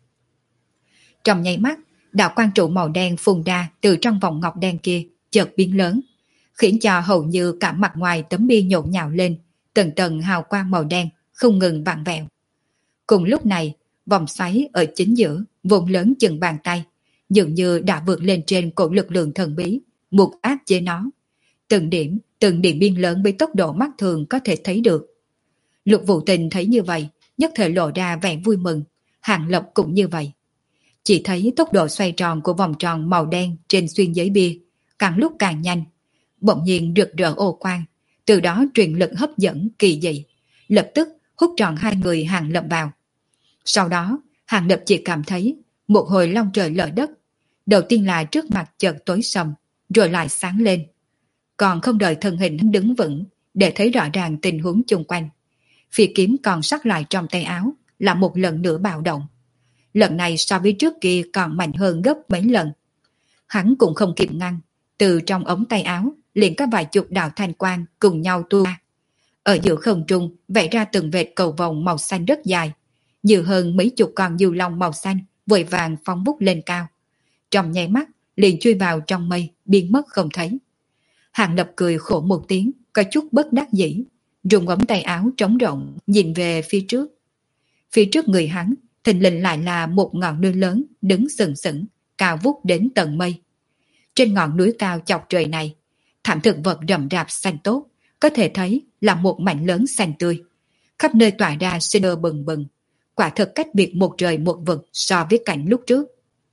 Trong nháy mắt, đạo quang trụ màu đen phun ra từ trong vòng ngọc đen kia, chợt biến lớn, khiến cho hầu như cả mặt ngoài tấm bia nhộn nhạo lên, tầng tầng hào quang màu đen không ngừng vặn vẹo. Cùng lúc này, vòng xoáy ở chính giữa, vốn lớn chừng bàn tay, dường như đã vượt lên trên cổ lực lượng thần bí, buộc áp chế nó. Từng điểm biên lớn với tốc độ mắt thường có thể thấy được. Lục Vũ Tình thấy như vậy, nhất thời lộ ra vẻ vui mừng, Hàng Lập cũng như vậy. Chỉ thấy tốc độ xoay tròn của vòng tròn màu đen trên xuyên giấy bia càng lúc càng nhanh, bỗng nhiên rực rỡ ô quang, từ đó truyền lực hấp dẫn kỳ dị, lập tức hút tròn hai người Hàng Lập vào. Sau đó, Hàng Lập chỉ cảm thấy một hồi long trời lở đất, đầu tiên là trước mặt chợt tối sầm, rồi lại sáng lên. Còn không đợi thân hình hắn đứng vững để thấy rõ ràng tình huống chung quanh, phi kiếm còn sắt lại trong tay áo là một lần nữa bạo động. Lần này so với trước kia còn mạnh hơn gấp mấy lần. Hắn cũng không kịp ngăn, từ trong ống tay áo liền có vài chục đạo thanh quang cùng nhau tua ra. Ở giữa không trung vẽ ra từng vệt cầu vồng màu xanh rất dài, nhiều hơn mấy chục con diều long màu xanh vội vàng phóng vút lên cao. Trong nháy mắt liền chui vào trong mây, biến mất không thấy. Hàng Lập cười khổ một tiếng, có chút bất đắc dĩ, dùng ống tay áo trống rộng nhìn về phía trước. Phía trước người hắn thình lình lại là một ngọn núi lớn đứng sừng sững, cao vút đến tận mây. Trên ngọn núi cao chọc trời này, thảm thực vật rậm rạp xanh tốt, có thể thấy là một mảnh lớn xanh tươi, khắp nơi tỏa ra sinh cơ bừng bừng, quả thực cách biệt một trời một vực so với cảnh lúc trước.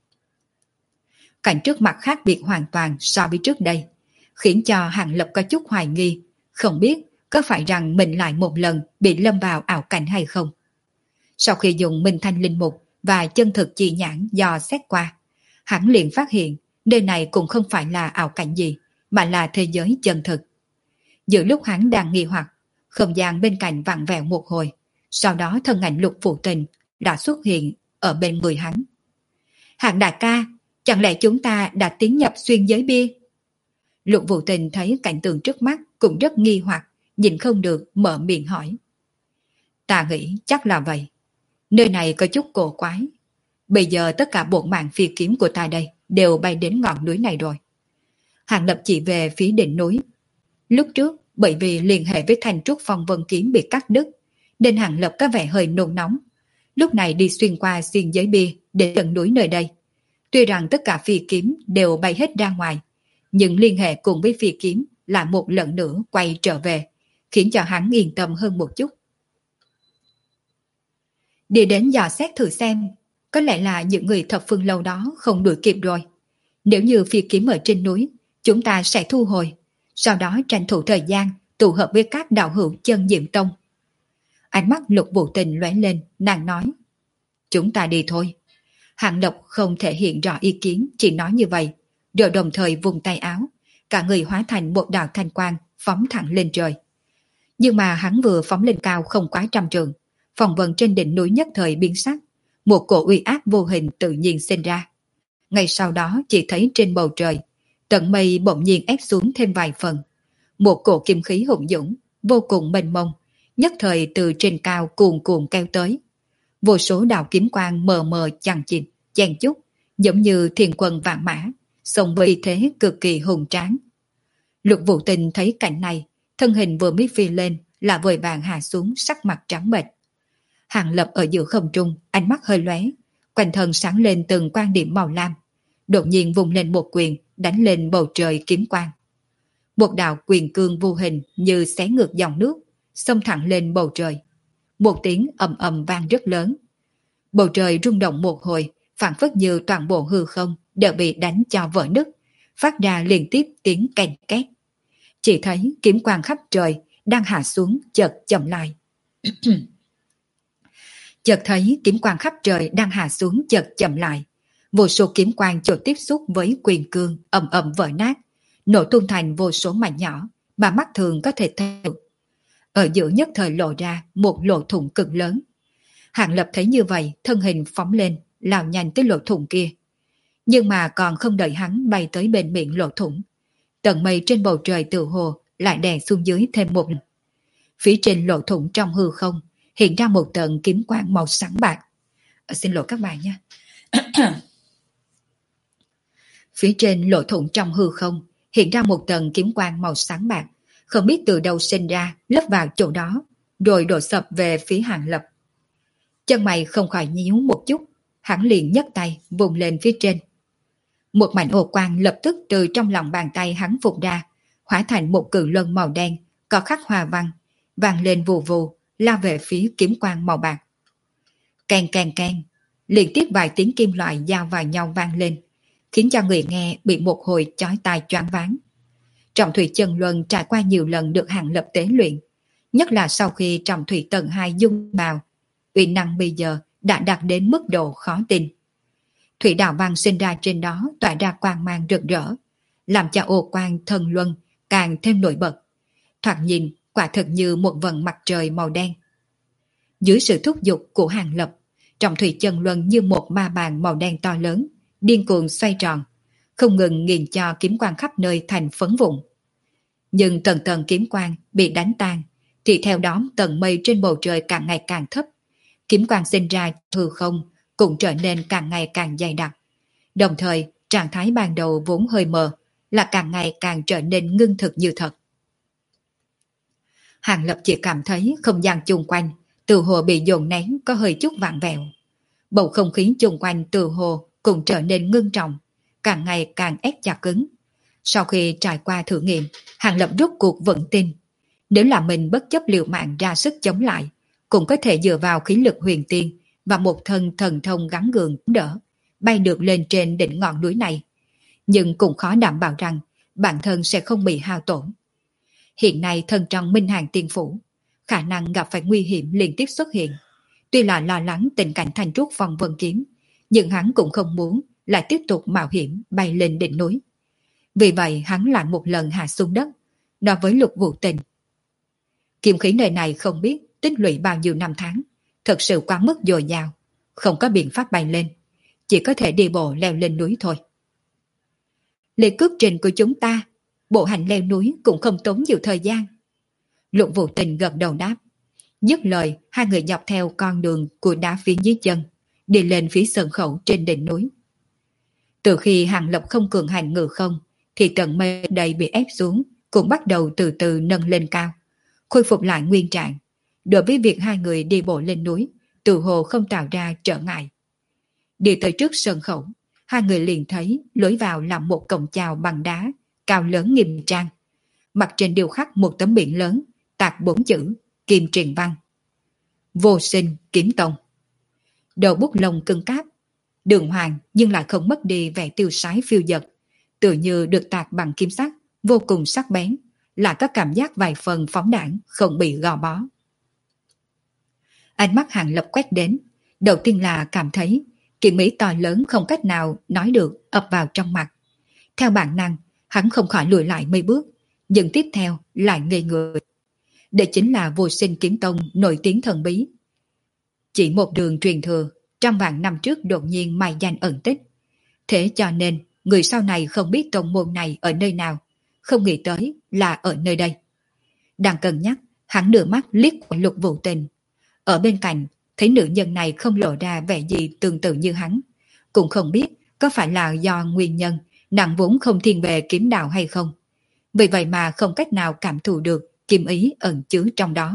Cảnh trước mặt khác biệt hoàn toàn so với trước đây, khiến cho Hàng Lập có chút hoài nghi, không biết có phải rằng mình lại một lần bị lâm vào ảo cảnh hay không. Sau khi dùng Minh Thanh Linh Mục và chân thực chi nhãn dò xét qua, hắn liền phát hiện nơi này cũng không phải là ảo cảnh gì, mà là thế giới chân thực. Giữa lúc hắn đang nghi hoặc, không gian bên cạnh vặn vẹo một hồi, sau đó thân ảnh Lục Vũ Tình đã xuất hiện ở bên người hắn. Hạng đại ca, chẳng lẽ chúng ta đã tiến nhập xuyên giới bia? Lục Vũ Tình thấy cảnh tượng trước mắt cũng rất nghi hoặc, nhìn không được mở miệng hỏi. Ta nghĩ chắc là vậy. Nơi này có chút cổ quái. Bây giờ tất cả bộ mạng phi kiếm của ta đây đều bay đến ngọn núi này rồi. Hàng Lập chỉ về phía đỉnh núi. Lúc trước, bởi vì liên hệ với thanh trúc phong vân kiếm bị cắt đứt, nên Hàng Lập có vẻ hơi nôn nóng. lúc này đi xuyên qua xiên giới bia để tận núi nơi đây. Tuy rằng tất cả phi kiếm đều bay hết ra ngoài, nhưng liên hệ cùng với phi kiếm lại một lần nữa quay trở về, khiến cho hắn yên tâm hơn một chút. Đi đến dò xét thử xem, có lẽ là những người thập phương lâu đó không đuổi kịp rồi. Nếu như phi kiếm ở trên núi, chúng ta sẽ thu hồi, sau đó tranh thủ thời gian tụ hợp với các đạo hữu chân Diệm Tông. Ánh mắt Lục Vũ Tình lóe lên, nàng nói: chúng ta đi thôi. Hạng Lộc không thể hiện rõ ý kiến, chỉ nói như vậy, rồi đồng thời vùng tay áo, cả người hóa thành một đạo thanh quang phóng thẳng lên trời. Nhưng mà hắn vừa phóng lên cao không quá trăm trượng, phòng vân trên đỉnh núi nhất thời biến sắc, một cổ uy áp vô hình tự nhiên sinh ra. Ngay sau đó chỉ thấy trên bầu trời, tận mây bỗng nhiên ép xuống thêm vài phần. Một cổ kim khí hùng dũng, vô cùng mênh mông, nhất thời từ trên cao cuồn cuộn kéo tới. Vô số đạo kiếm quang mờ mờ chằng chịt, chen chúc, giống như thiên quân vạn mã, xông với thế cực kỳ hùng tráng. Lục Vũ Tình thấy cảnh này, thân hình vừa mới phi lên là vội vàng hạ xuống, sắc mặt trắng bệch. Hàng Lập ở giữa không trung, ánh mắt hơi lóe, quanh thân sáng lên từng quan điểm màu lam, đột nhiên vùng lên một quyền đánh lên bầu trời kiếm quang. Một đạo quyền cương vô hình như xé ngược dòng nước, xông thẳng lên bầu trời. Một tiếng ầm ầm vang rất lớn. Bầu trời rung động một hồi, phảng phất như toàn bộ hư không đều bị đánh cho vỡ nứt, phát ra liên tiếp tiếng kèn két. Chỉ thấy kiếm quang khắp trời đang hạ xuống chợt chậm lại. Chợt thấy kiếm quang khắp trời đang hạ xuống chợt chậm lại. Vô số kiếm quang chỗ tiếp xúc với quyền cương ầm ầm vỡ nát, nổ tung thành vô số mảnh nhỏ mà mắt thường có thể thấy được. Ở giữa nhất thời lộ ra một lỗ thủng cực lớn. Hạng Lập thấy như vậy, thân hình phóng lên, lao nhanh tới lỗ thủng kia. Nhưng mà còn không đợi hắn bay tới bên miệng lỗ thủng, tầng mây trên bầu trời tự hồ lại đè xuống dưới thêm một lần. Phía trên lỗ thủng trong hư không hiện ra một tầng kiếm quang màu sáng bạc. Xin lỗi các bạn nha. Phía trên lỗ thủng trong hư không hiện ra một tầng kiếm quang màu sáng bạc, không biết từ đâu sinh ra, lấp vào chỗ đó, rồi đổ sập về phía Hạng Lập. Chân mày không khỏi nhíu một chút, hắn liền nhấc tay vùng lên phía trên. Một mảnh ô quang lập tức từ trong lòng bàn tay hắn vụt ra, hóa thành một cự luân màu đen, có khắc hoa văn, vang lên vù vù, lao về phía kiếm quang màu bạc. Keng keng keng, liên tiếp vài tiếng kim loại giao vào nhau vang lên, khiến cho người nghe bị một hồi chói tai choáng váng. Trọng thủy chân luân trải qua nhiều lần được Hạng Lập tế luyện, nhất là sau khi trọng thủy tầng 2 dung vào, uy năng bây giờ đã đạt đến mức độ khó tin. Thủy đạo văn sinh ra trên đó tỏa ra quang mang rực rỡ, làm cho ô quang thần luân càng thêm nổi bật. Thoạt nhìn quả thực như một vầng mặt trời màu đen. Dưới sự thúc giục của Hạng Lập, trọng thủy chân luân như một ma bàn màu đen to lớn, điên cuồng xoay tròn, không ngừng nghiền cho kiếm quang khắp nơi thành phấn vụn. Nhưng tầng tầng kiếm quang bị đánh tan, thì theo đó tầng mây trên bầu trời càng ngày càng thấp, kiếm quang sinh ra hư không cũng trở nên càng ngày càng dày đặc. Đồng thời, trạng thái ban đầu vốn hơi mờ là càng ngày càng trở nên ngưng thực như thật. Hàng Lập chỉ cảm thấy không gian chung quanh từ hồ bị dồn nén có hơi chút vặn vẹo. Bầu không khí chung quanh từ hồ cũng trở nên ngưng trọng, càng ngày càng ép chặt cứng. Sau khi trải qua thử nghiệm, Hàng Lập rút cuộc vững tin, nếu là mình bất chấp liều mạng ra sức chống lại, cũng có thể dựa vào khí lực huyền tiên và một thân thần thông gắn gượng đỡ, bay được lên trên đỉnh ngọn núi này. Nhưng cũng khó đảm bảo rằng bản thân sẽ không bị hao tổn. Hiện nay thân trong Minh Hàng Tiên Phủ, khả năng gặp phải nguy hiểm liên tiếp xuất hiện. Tuy là lo lắng tình cảnh Thanh Trúc Phong Vân Kiếm, nhưng hắn cũng không muốn lại tiếp tục mạo hiểm bay lên đỉnh núi. Vì vậy hắn lại một lần hạ xuống đất, nói với Lục Vũ Tình: kiếm khí nơi này không biết tích lũy bao nhiêu năm tháng, thật sự quá mức dồi dào, không có biện pháp bay lên, chỉ có thể đi bộ leo lên núi thôi. Lễ cước trình của chúng ta, bộ hành leo núi cũng không tốn nhiều thời gian. Lục Vũ Tình gật đầu đáp. Dứt lời, hai người dọc theo con đường của đá phiến dưới chân, đi lên phía sân khẩu trên đỉnh núi. Từ khi Hàng Lập không cường hành ngự không, thì tầng mây đầy bị ép xuống cũng bắt đầu từ từ nâng lên cao, khôi phục lại nguyên trạng. Đối với việc hai người đi bộ lên núi, tự hồ không tạo ra trở ngại. Đi tới trước sân khẩu, hai người liền thấy lối vào là một cổng chào bằng đá, cao lớn nghiêm trang. Mặt trên điêu khắc một tấm biển lớn, tạc 4 chữ, kim truyền văn. Vô sinh kiếm tông. Đầu bút lông cứng cáp, đường hoàng nhưng lại không mất đi vẻ tiêu sái phiêu dật, tự như được tạc bằng kim sắc, vô cùng sắc bén, lại có cảm giác vài phần phóng đãng, không bị gò bó. Ánh mắt Hàng Lập quét đến, đầu tiên là cảm thấy kiện mỹ to lớn không cách nào nói được ập vào trong mặt. Theo bản năng, hắn không khỏi lùi lại mấy bước, nhưng tiếp theo lại ngây người. Đây chính là Vô Sinh Kiếm Tông nổi tiếng thần bí. Chỉ một đường truyền thừa, trăm vạn năm trước đột nhiên mai danh ẩn tích. Thế cho nên, người sau này không biết tông môn này ở nơi nào, không nghĩ tới là ở nơi đây. Đang cân nhắc, hắn nửa mắt liếc qua Lục Vũ Tình. Ở bên cạnh, thấy nữ nhân này không lộ ra vẻ gì tương tự như hắn. Cũng không biết có phải là do nguyên nhân nàng vốn không thiên về kiếm đạo hay không. Vì vậy mà không cách nào cảm thụ được kiếm ý ẩn chứa trong đó.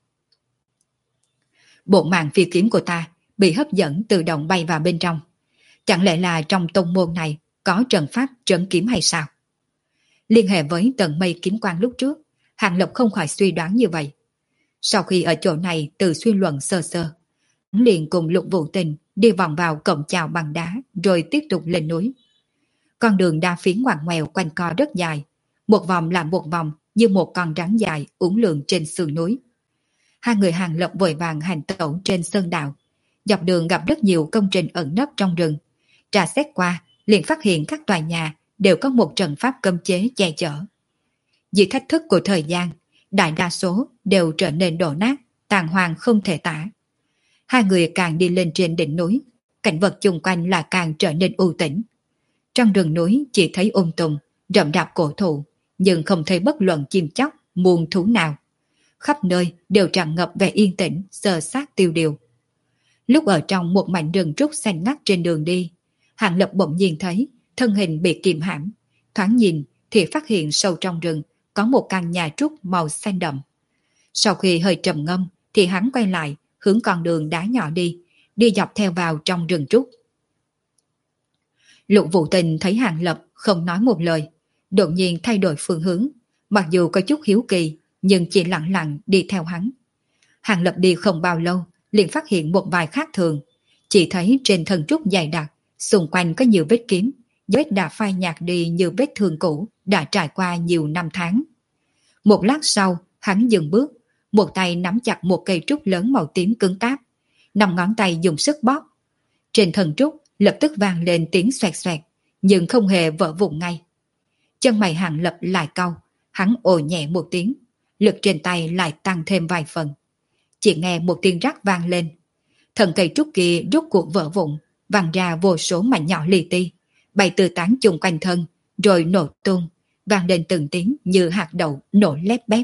Bộ màn phi kiếm của ta bị hấp dẫn tự động bay vào bên trong. Chẳng lẽ là trong tông môn này có trận pháp trấn kiếm hay sao? Liên hệ với tầng mây kiếm quang lúc trước, Hàng Lập không khỏi suy đoán như vậy. Sau khi ở chỗ này tự suy luận sơ sơ, hắn liền cùng Lục Vũ Tình đi vòng vào cổng chào bằng đá rồi tiếp tục lên núi. Con đường đa phiến ngoằn ngoèo quanh co rất dài, một vòng là một vòng như một con rắn dài uốn lượn trên sườn núi. Hai người Hàng Lập vội vàng hành tẩu trên sơn đạo, dọc đường gặp rất nhiều công trình ẩn nấp trong rừng. Trà xét qua, liền phát hiện các tòa nhà đều có một trận pháp cấm chế che chở. Vì thách thức của thời gian, đại đa số đều trở nên đổ nát, tàn hoàng không thể tả. Hai người càng đi lên trên đỉnh núi, cảnh vật chung quanh là càng trở nên u tĩnh. Trong rừng núi chỉ thấy tùng, rậm rạp cổ thụ, nhưng không thấy bất luận chim chóc, muôn thú nào. Khắp nơi đều tràn ngập vẻ yên tĩnh, sơ sát tiêu điều. Lúc ở trong một mảnh rừng trúc xanh ngắt trên đường đi, Hàng Lập bỗng nhiên thấy thân hình bị kìm hãm, thoáng nhìn thì phát hiện sâu trong rừng có một căn nhà trúc màu xanh đậm. Sau khi hơi trầm ngâm thì hắn quay lại hướng con đường đá nhỏ đi dọc theo vào trong rừng trúc. Lục Vũ Tình thấy Hàng Lập không nói một lời, đột nhiên thay đổi phương hướng, mặc dù có chút hiếu kỳ nhưng chỉ lặng lặng đi theo hắn. Hàng Lập đi không bao lâu liền phát hiện một vài khác thường, chỉ thấy trên thân trúc dày đặc, xung quanh có nhiều vết kiếm, vết đã phai nhạt đi như vết thương cũ đã trải qua nhiều năm tháng. Một lát sau, hắn dừng bước, một tay nắm chặt một cây trúc lớn màu tím cứng cáp, 5 ngón tay dùng sức bóp. Trên thân trúc lập tức vang lên tiếng xoẹt xoẹt, nhưng không hề vỡ vụn ngay. Chân mày Hàng Lập lại cau, hắn ồ nhẹ một tiếng, lực trên tay lại tăng thêm vài phần. Chỉ nghe một tiếng rắc vang lên, thân cây trúc kia rút cuộc vỡ vụn, văng ra vô số mảnh nhỏ li ti, bay tứ tán chung quanh thân, rồi nổ tung, vang lên từng tiếng như hạt đậu nổ lép bép.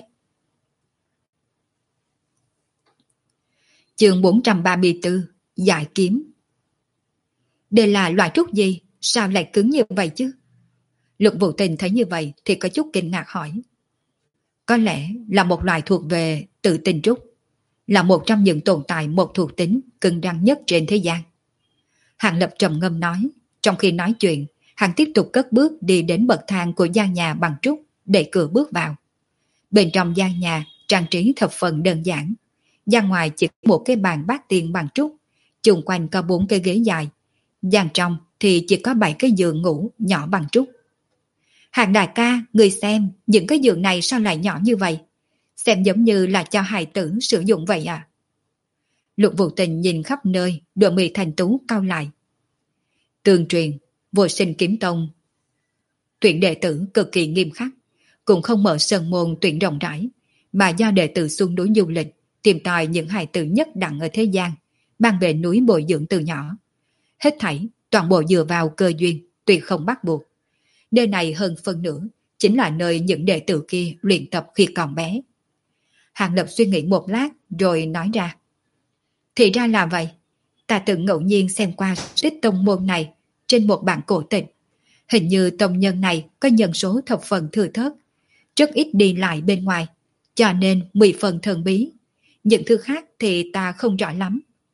Chương 434, Giải kiếm. Đây là loại trúc gì? Sao lại cứng như vậy chứ? Lục Vũ Tình thấy như vậy thì có chút kinh ngạc hỏi. Có lẽ là một loài thuộc về tự tinh trúc, là một trong những tồn tại một thuộc tính cứng rắn nhất trên thế gian. Hàng Lập trầm ngâm nói, trong khi nói chuyện, hắn tiếp tục cất bước đi đến bậc thang của gian nhà bằng trúc, đẩy cửa bước vào. Bên trong gian nhà trang trí thập phần đơn giản, gian ngoài chỉ có một cái bàn bát tiên bằng trúc, chung quanh có 4 cái ghế dài, gian trong thì chỉ có 7 cái giường ngủ nhỏ bằng trúc. Hàng đại ca, người xem, những cái giường này sao lại nhỏ như vậy? Xem giống như là cho hài tử sử dụng vậy à? Lục Vũ Tình nhìn khắp nơi, đôi mi thành tú cau lại. Tương truyền, Vô Sinh Kiếm Tông tuyển đệ tử cực kỳ nghiêm khắc, cũng không mở sân môn tuyển rộng rãi, mà do đệ tử xuống núi du lịch, tìm tòi những hài tử nhất đẳng ở thế gian, mang về núi bồi dưỡng từ nhỏ. Hết thảy, toàn bộ dựa vào cơ duyên, tuyệt không bắt buộc. Nơi này hơn phân nửa, chính là nơi những đệ tử kia luyện tập khi còn bé. Hàng Lập suy nghĩ một lát, rồi nói ra. Thì ra là vậy, ta từng ngẫu nhiên xem qua sách tông môn này trên một bản cổ tịch. Hình như tông nhân này có nhân số thập phần thừa thớt, rất ít đi lại bên ngoài, cho nên 10 phần thần bí. Những thứ khác thì ta không rõ lắm.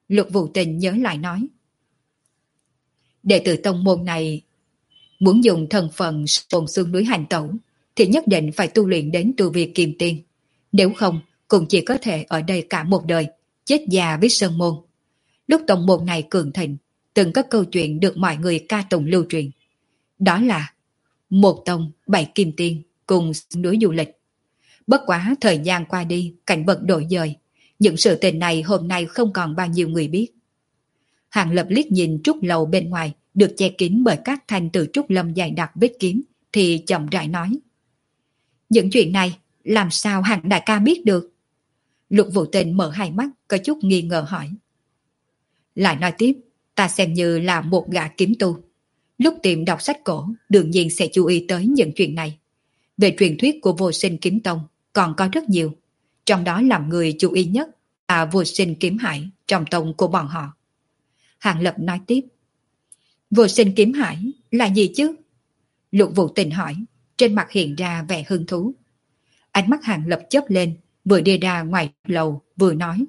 Lục Vũ Tình nhớ lại nói. Đệ tử tông môn này muốn dùng thân phận hồn xương núi hành tẩu thì nhất định phải tu luyện đến tu vi kim tiên. Nếu không cũng chỉ có thể ở đây cả một đời, chết già với sơn môn. Lúc tông môn này cường thịnh, từng có câu chuyện được mọi người ca tụng lưu truyền. Đó là một tông 7 kim tiên cùng núi du lịch. Bất quá thời gian qua đi, cảnh vật đổi dời. Những sự tình này hôm nay không còn bao nhiêu người biết. Hàng Lập liếc nhìn trúc lầu bên ngoài được che kín bởi các thanh từ trúc lâm dày đặc vết kiếm thì chậm rãi nói. Những chuyện này làm sao Hàng đại ca biết được? Lục Vũ Tình mở hai mắt có chút nghi ngờ hỏi. Lại nói tiếp, ta xem như là một gã kiếm tu. Lúc tìm đọc sách cổ đương nhiên sẽ chú ý tới những chuyện này. Về truyền thuyết của Vô Sinh Kiếm Tông còn có rất nhiều. Trong đó làm người chú ý nhất là Vô Sinh Kiếm Hải trong tông của bọn họ. Hàng Lập nói tiếp. Vô Sinh Kiếm Hải là gì chứ? Lục Vũ Tình hỏi, trên mặt hiện ra vẻ hứng thú. Ánh mắt Hàng Lập chớp lên, vừa đi ra ngoài lầu, vừa nói.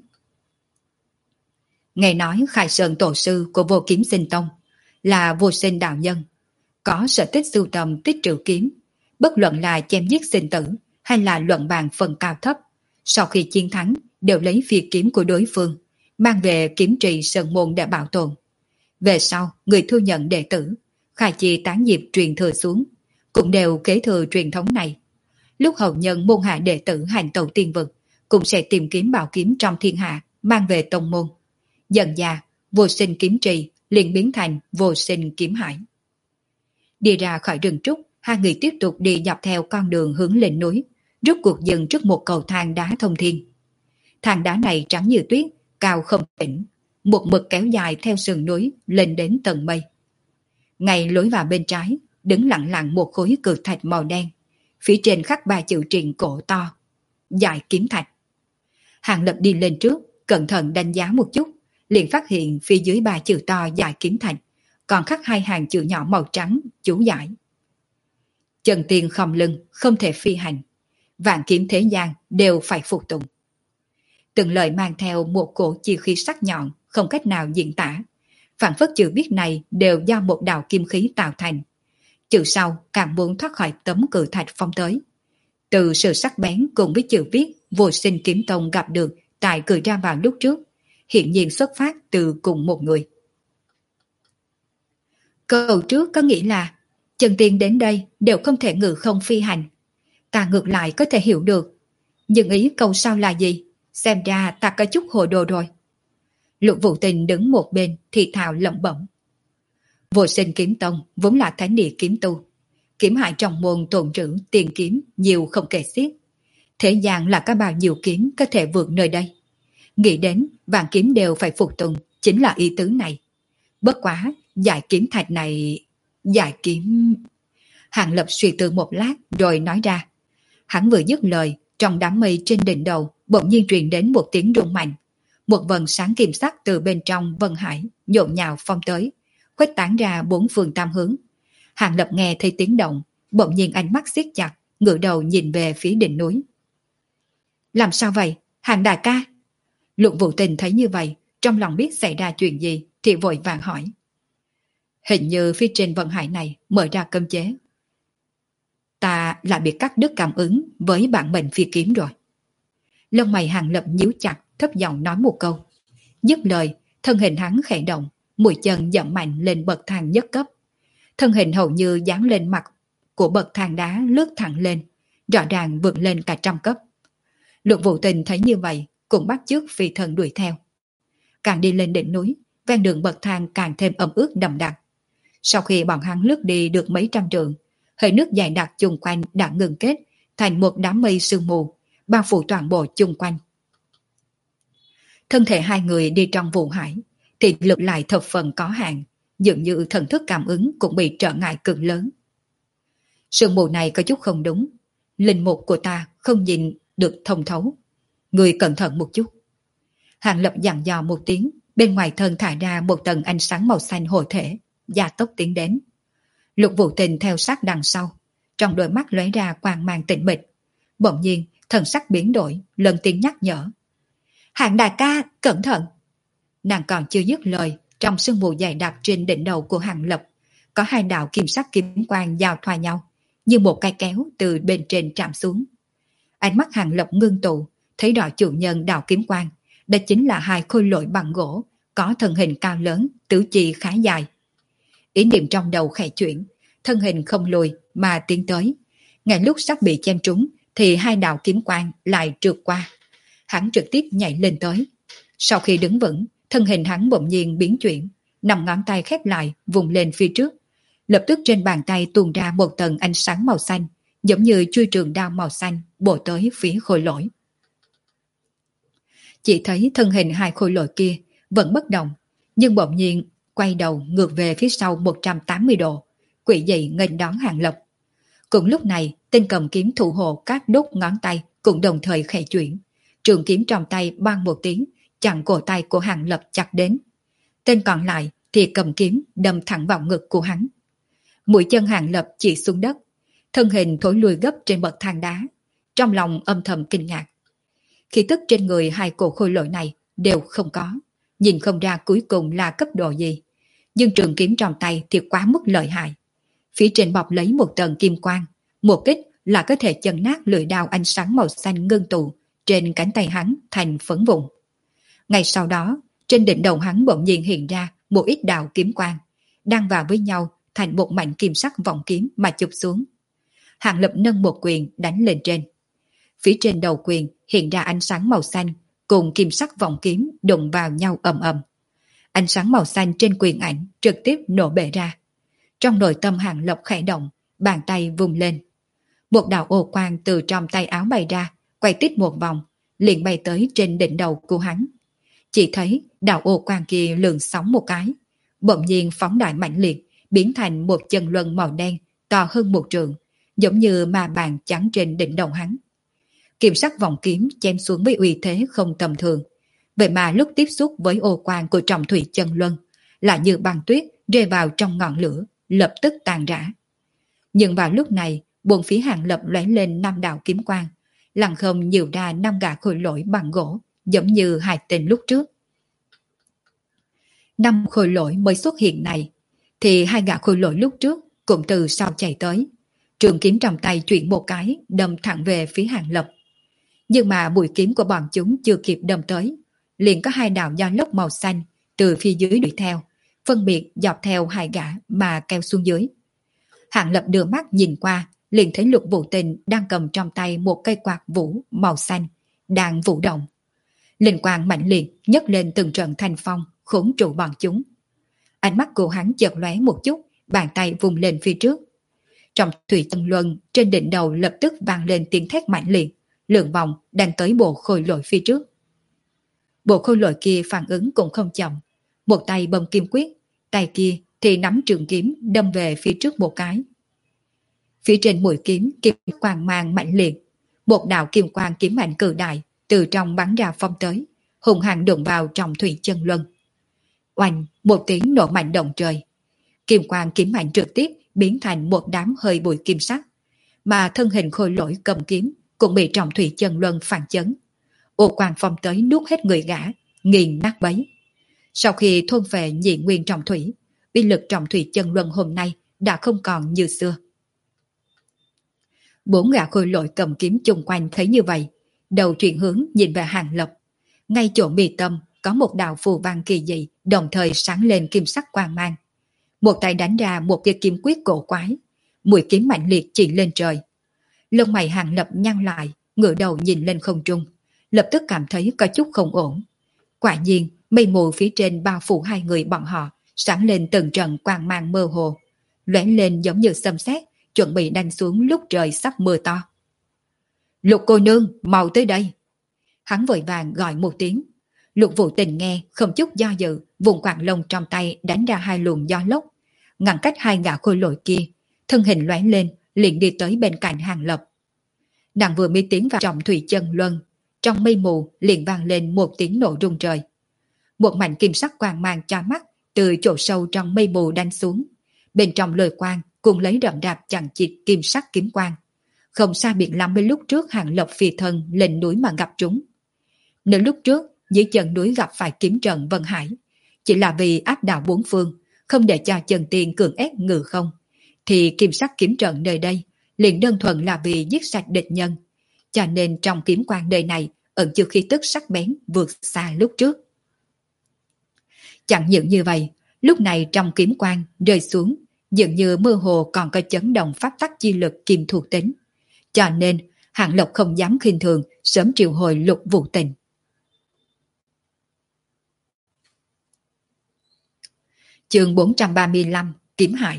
Nghe nói Khai Sơn tổ sư của Vô Kiếm Sinh Tông là Vô Sinh đạo nhân, có sở thích sưu tầm tích trữ kiếm, bất luận là chém giết sinh tử hay là luận bàn phần cao thấp, sau khi chiến thắng đều lấy phi kiếm của đối phương, mang về kiếm trì sơn môn để bảo tồn. Về sau, người thu nhận đệ tử, khai chi tán nghiệp truyền thừa xuống, cũng đều kế thừa truyền thống này. Lúc hậu nhân môn hạ đệ tử hành tẩu tiên vực, cũng sẽ tìm kiếm bảo kiếm trong thiên hạ, mang về tông môn. Dần dà, Vô Sinh Kiếm Trì liền biến thành Vô Sinh Kiếm Hải. Đi ra khỏi rừng trúc, hai người tiếp tục đi dọc theo con đường hướng lên núi, rút cuộc dừng trước một cầu thang đá thông thiên. Thang đá này trắng như tuyết, cao không đỉnh, một mực kéo dài theo sườn núi lên đến tầng mây. Ngay lối vào bên trái, đứng lặng lặng một khối cự thạch màu đen, phía trên khắc 3 chữ triện cổ to, Giải Kiếm Thạch. Hàng Lập đi lên trước, cẩn thận đánh giá một chút, liền phát hiện phía dưới 3 chữ to Giải Kiếm Thạch còn khắc 2 hàng chữ nhỏ màu trắng, chú giải. Chân tiên không lưng, không thể phi hành, vạn kiếm thế gian đều phải phục tùng. Từng lời mang theo một cổ chi khí sắc nhọn, không cách nào diễn tả. Phản phất chữ viết này đều do một đạo kim khí tạo thành. Chữ sau càng muốn thoát khỏi tấm cự thạch phong tới. Từ sự sắc bén cùng với chữ viết Vô Sinh Kiếm Tông gặp được tại cửa ra vào lúc trước, hiện nhiên xuất phát từ cùng một người. Câu trước có nghĩa là chân tiên đến đây đều không thể ngự không phi hành. Ta ngược lại có thể hiểu được. Nhưng ý câu sau là gì? Xem ra ta có chút hồ đồ rồi. Lục Vũ Tình đứng một bên thì thào lẩm bẩm. Vô Sinh Kiếm Tông vốn là thánh địa kiếm tu. Kiếm hải trong môn tồn trữ tiền kiếm nhiều không kể xiết. Thế gian là có bao nhiêu kiếm có thể vượt nơi đây. Nghĩ đến vạn kiếm đều phải phục tùng chính là ý tứ này. Bất quá, giải kiếm thạch này... Giải kiếm... Hàng Lập suy tư một lát rồi nói ra. Hắn vừa dứt lời, trong đám mây trên đỉnh đầu bỗng nhiên truyền đến một tiếng rung mạnh. Một vầng sáng kim sắc từ bên trong vân hải nhộn nhạo phong tới, khuếch tán ra 4 phương tam hướng. Hàng Lập nghe thấy tiếng động, bỗng nhiên ánh mắt siết chặt, ngửa đầu nhìn về phía đỉnh núi. Làm sao vậy, Hàng đại ca? Lục Vũ Tình thấy như vậy, trong lòng biết xảy ra chuyện gì thì vội vàng hỏi. Hình như phía trên vân hải này mở ra cấm chế. Ta lại bị cắt đứt cảm ứng với bản mệnh phi kiếm rồi. Lông mày Hàng Lập nhíu chặt, thấp giọng nói một câu. Dứt lời, thân hình hắn khẽ động, mũi chân dậm mạnh lên bậc thang nhất cấp. Thân hình hầu như dán lên mặt của bậc thang đá lướt thẳng lên, rõ ràng vượt lên cả trăm cấp. Lục Vũ Tình thấy như vậy, cũng bắt chước phi thần đuổi theo. Càng đi lên đỉnh núi, ven đường bậc thang càng thêm ẩm ướt đậm đặc. Sau khi bọn hắn lướt đi được mấy trăm trượng, hơi nước dày đặc chung quanh đã ngừng kết thành một đám mây sương mù, bao phủ toàn bộ chung quanh. Thân thể hai người đi trong vụ hải, thì lực lại thập phần có hạn, dường như thần thức cảm ứng cũng bị trở ngại cực lớn. Sương mù này có chút không đúng, linh mục của ta không nhìn được thông thấu. Người cẩn thận một chút. Hàng Lập dặn dò một tiếng, bên ngoài thân thả ra một tầng ánh sáng màu xanh hộ thể, gia tốc tiến đến. Lục Vũ Tình theo sát đằng sau, trong đôi mắt lóe ra quang mang tĩnh mịch. Bỗng nhiên, thần sắc biến đổi, lần tiếng nhắc nhở. Hạng đại ca, cẩn thận! nàng còn chưa dứt lời, trong sương mù dày đặc trên đỉnh đầu của Hàng Lập, có hai đạo kim sắc kiếm quang giao thoa nhau, như một cây kéo từ bên trên chạm xuống. Ánh mắt Hàng Lập ngưng tụ, thấy rõ chủ nhân đạo kiếm quang, đó chính là hai khôi lỗi bằng gỗ, có thân hình cao lớn, tứ chi khá dài. Ý niệm trong đầu khẽ chuyển, thân hình không lùi mà tiến tới. Ngay lúc sắp bị chém trúng, thì hai đạo kiếm quang lại trượt qua. Hắn trực tiếp nhảy lên tới. Sau khi đứng vững, thân hình hắn bỗng nhiên biến chuyển, nằm ngón tay khép lại, vùng lên phía trước. Lập tức trên bàn tay tuôn ra một tầng ánh sáng màu xanh, giống như chuôi trường đao màu xanh bổ tới phía khôi lỗi. Chỉ thấy thân hình hai khôi lỗi kia vẫn bất động, nhưng bỗng nhiên quay đầu ngược về phía sau 180 độ, quỷ dị nghênh đón Hàng Lập. Cùng lúc này, tên cầm kiếm thủ hộ các đốt ngón tay cũng đồng thời khẽ chuyển, trường kiếm trong tay bang một tiếng, chặn cổ tay của Hàng Lập chặt đến. Tên còn lại thì cầm kiếm đâm thẳng vào ngực của hắn. Mũi chân Hàng Lập chỉ xuống đất, thân hình thối lùi gấp trên bậc thang đá, trong lòng âm thầm kinh ngạc. Khí tức trên người hai cổ khôi lỗi này đều không có, nhìn không ra cuối cùng là cấp độ gì, nhưng trường kiếm trong tay thì quá mức lợi hại. Phía trên bọc lấy một tầng kim quang, một kích là có thể chấn nát lưỡi đao ánh sáng màu xanh ngưng tụ trên cánh tay hắn thành phấn vụn. Ngay sau đó, trên đỉnh đầu hắn bỗng nhiên hiện ra một ít đạo kiếm quang, đan vào với nhau thành một mảnh kim sắc vòng kiếm mà chụp xuống. Hàng Lập nâng một quyền đánh lên trên. Phía trên đầu quyền hiện ra ánh sáng màu xanh cùng kim sắc vòng kiếm đụng vào nhau ầm ầm. Ánh sáng màu xanh trên quyền ảnh trực tiếp nổ bể ra. Trong nội tâm Hàng Lập khẽ động, bàn tay vùng lên. Một đạo ô quang từ trong tay áo bay ra, quay tít một vòng, liền bay tới trên đỉnh đầu của hắn. Chỉ thấy đạo ô quang kia lượn sóng một cái, bỗng nhiên phóng đại mạnh liệt, biến thành một chân luân màu đen to hơn một trượng, giống như ma bàn chắn trên đỉnh đầu hắn. Kim sắc vòng kiếm chém xuống với uy thế không tầm thường, vậy mà lúc tiếp xúc với ô quang của trọng thủy chân luân, lại như băng tuyết rơi vào trong ngọn lửa, lập tức tan rã. Nhưng vào lúc này, bốn phía Hàng Lập lóe lên 5 đạo kiếm quang, lặng không nhiều ra 5 gã khôi lỗi bằng gỗ, giống như hai tên lúc trước. 5 khôi lỗi mới xuất hiện này, thì hai gã khôi lỗi lúc trước cũng từ sau chạy tới. Trường kiếm trong tay chuyển một cái, đâm thẳng về phía Hàng Lập. Nhưng mà mũi kiếm của bọn chúng chưa kịp đâm tới, liền có hai đạo gió lốc màu xanh từ phía dưới đuổi theo, phân biệt dọc theo hai gã mà kéo xuống dưới. Hàng Lập đưa mắt nhìn qua, liền thấy Lục Vũ Tình đang cầm trong tay một cây quạt vũ màu xanh, đang vũ động. Linh quang mạnh liệt nhấc lên từng trận thanh phong, khốn trụ bọn chúng. Ánh mắt của hắn chợt lóe một chút, bàn tay vùng lên phía trước. Trong thủy tân luân trên đỉnh đầu lập tức vang lên tiếng thét mạnh liệt, lượn vòng đang tới bộ khôi lỗi phía trước. Bộ khôi lỗi kia phản ứng cũng không chậm, một tay bấm kim quyết, tay kia thì nắm trường kiếm đâm về phía trước một cái. Phía trên mũi kiếm kim quang mang mạnh liệt, một đạo kim quang kiếm mạnh cự đại từ trong bắn ra phong tới, hùng hăng đụng vào trong thủy chân luân. Oanh, một tiếng nổ mạnh động trời. Kim quang kiếm mạnh trực tiếp biến thành một đám hơi bụi kim sắc, mà thân hình khôi lỗi cầm kiếm cũng bị trọng thủy chân luân phản chấn. Ô quang phong tới nuốt hết người gã, nghiền nát bấy. Sau khi thôn về nhị nguyên trọng thủy, uy lực trọng thủy chân luân hôm nay đã không còn như xưa. 4 gã khôi lỗi cầm kiếm chung quanh thấy như vậy, đầu chuyển hướng nhìn về Hàng Lập. Ngay chỗ mi tâm có một đạo phù văn kỳ dị đồng thời sáng lên kim sắc quang mang. Một tay đánh ra một cái kiếm quyết cổ quái, mũi kiếm mạnh liệt chỉ lên trời. Lông mày Hàng Lập nhăn lại, ngửa đầu nhìn lên không trung, lập tức cảm thấy có chút không ổn. Quả nhiên, mây mù phía trên bao phủ hai người bọn họ, sáng lên từng trận quang mang mơ hồ, lóe lên giống như sấm sét, chuẩn bị đánh xuống lúc trời sắp mưa to. Lục cô nương, mau tới đây! Hắn vội vàng gọi một tiếng. Lục Vũ Tình nghe, không chút do dự, vùng quạt lông trong tay đánh ra hai luồng gió lốc, ngăn cách hai gã khôi lỗi kia, thân hình lóe lên, liền đi tới bên cạnh Hàng Lập. Nàng vừa mới tiến vào trọng thủy chân luân, trong mây mù liền vang lên một tiếng nổ rung trời. Một mảnh kim sắc quang mang cho mắt từ chỗ sâu trong mây mù đánh xuống, bên trong lời quang cùng lấy đậm đạp chằng chịt kim sắc kiếm quang, không xa biệt lắm với lúc trước Hàng Lập phi thân lên núi mà gặp chúng. Nếu lúc trước dưới chân núi gặp phải kiếm trận Vân Hải, chỉ là vì áp đảo bốn phương, không để cho chân tiên cưỡng ép ngự không, thì kim sắc kiếm trận nơi đây liền đơn thuần là vì giết sạch địch nhân, cho nên trong kiếm quang nơi này ẩn chứa khí tức sắc bén vượt xa lúc trước. Chẳng những như vậy, lúc này trong kiếm quang rơi xuống, dường như mơ hồ còn có chấn động pháp tắc chi lực kim thuộc tính, cho nên Hạng Lộc không dám khinh thường, sớm triệu hồi Lục Vũ Tình. Chương 435, Kiếm Hải.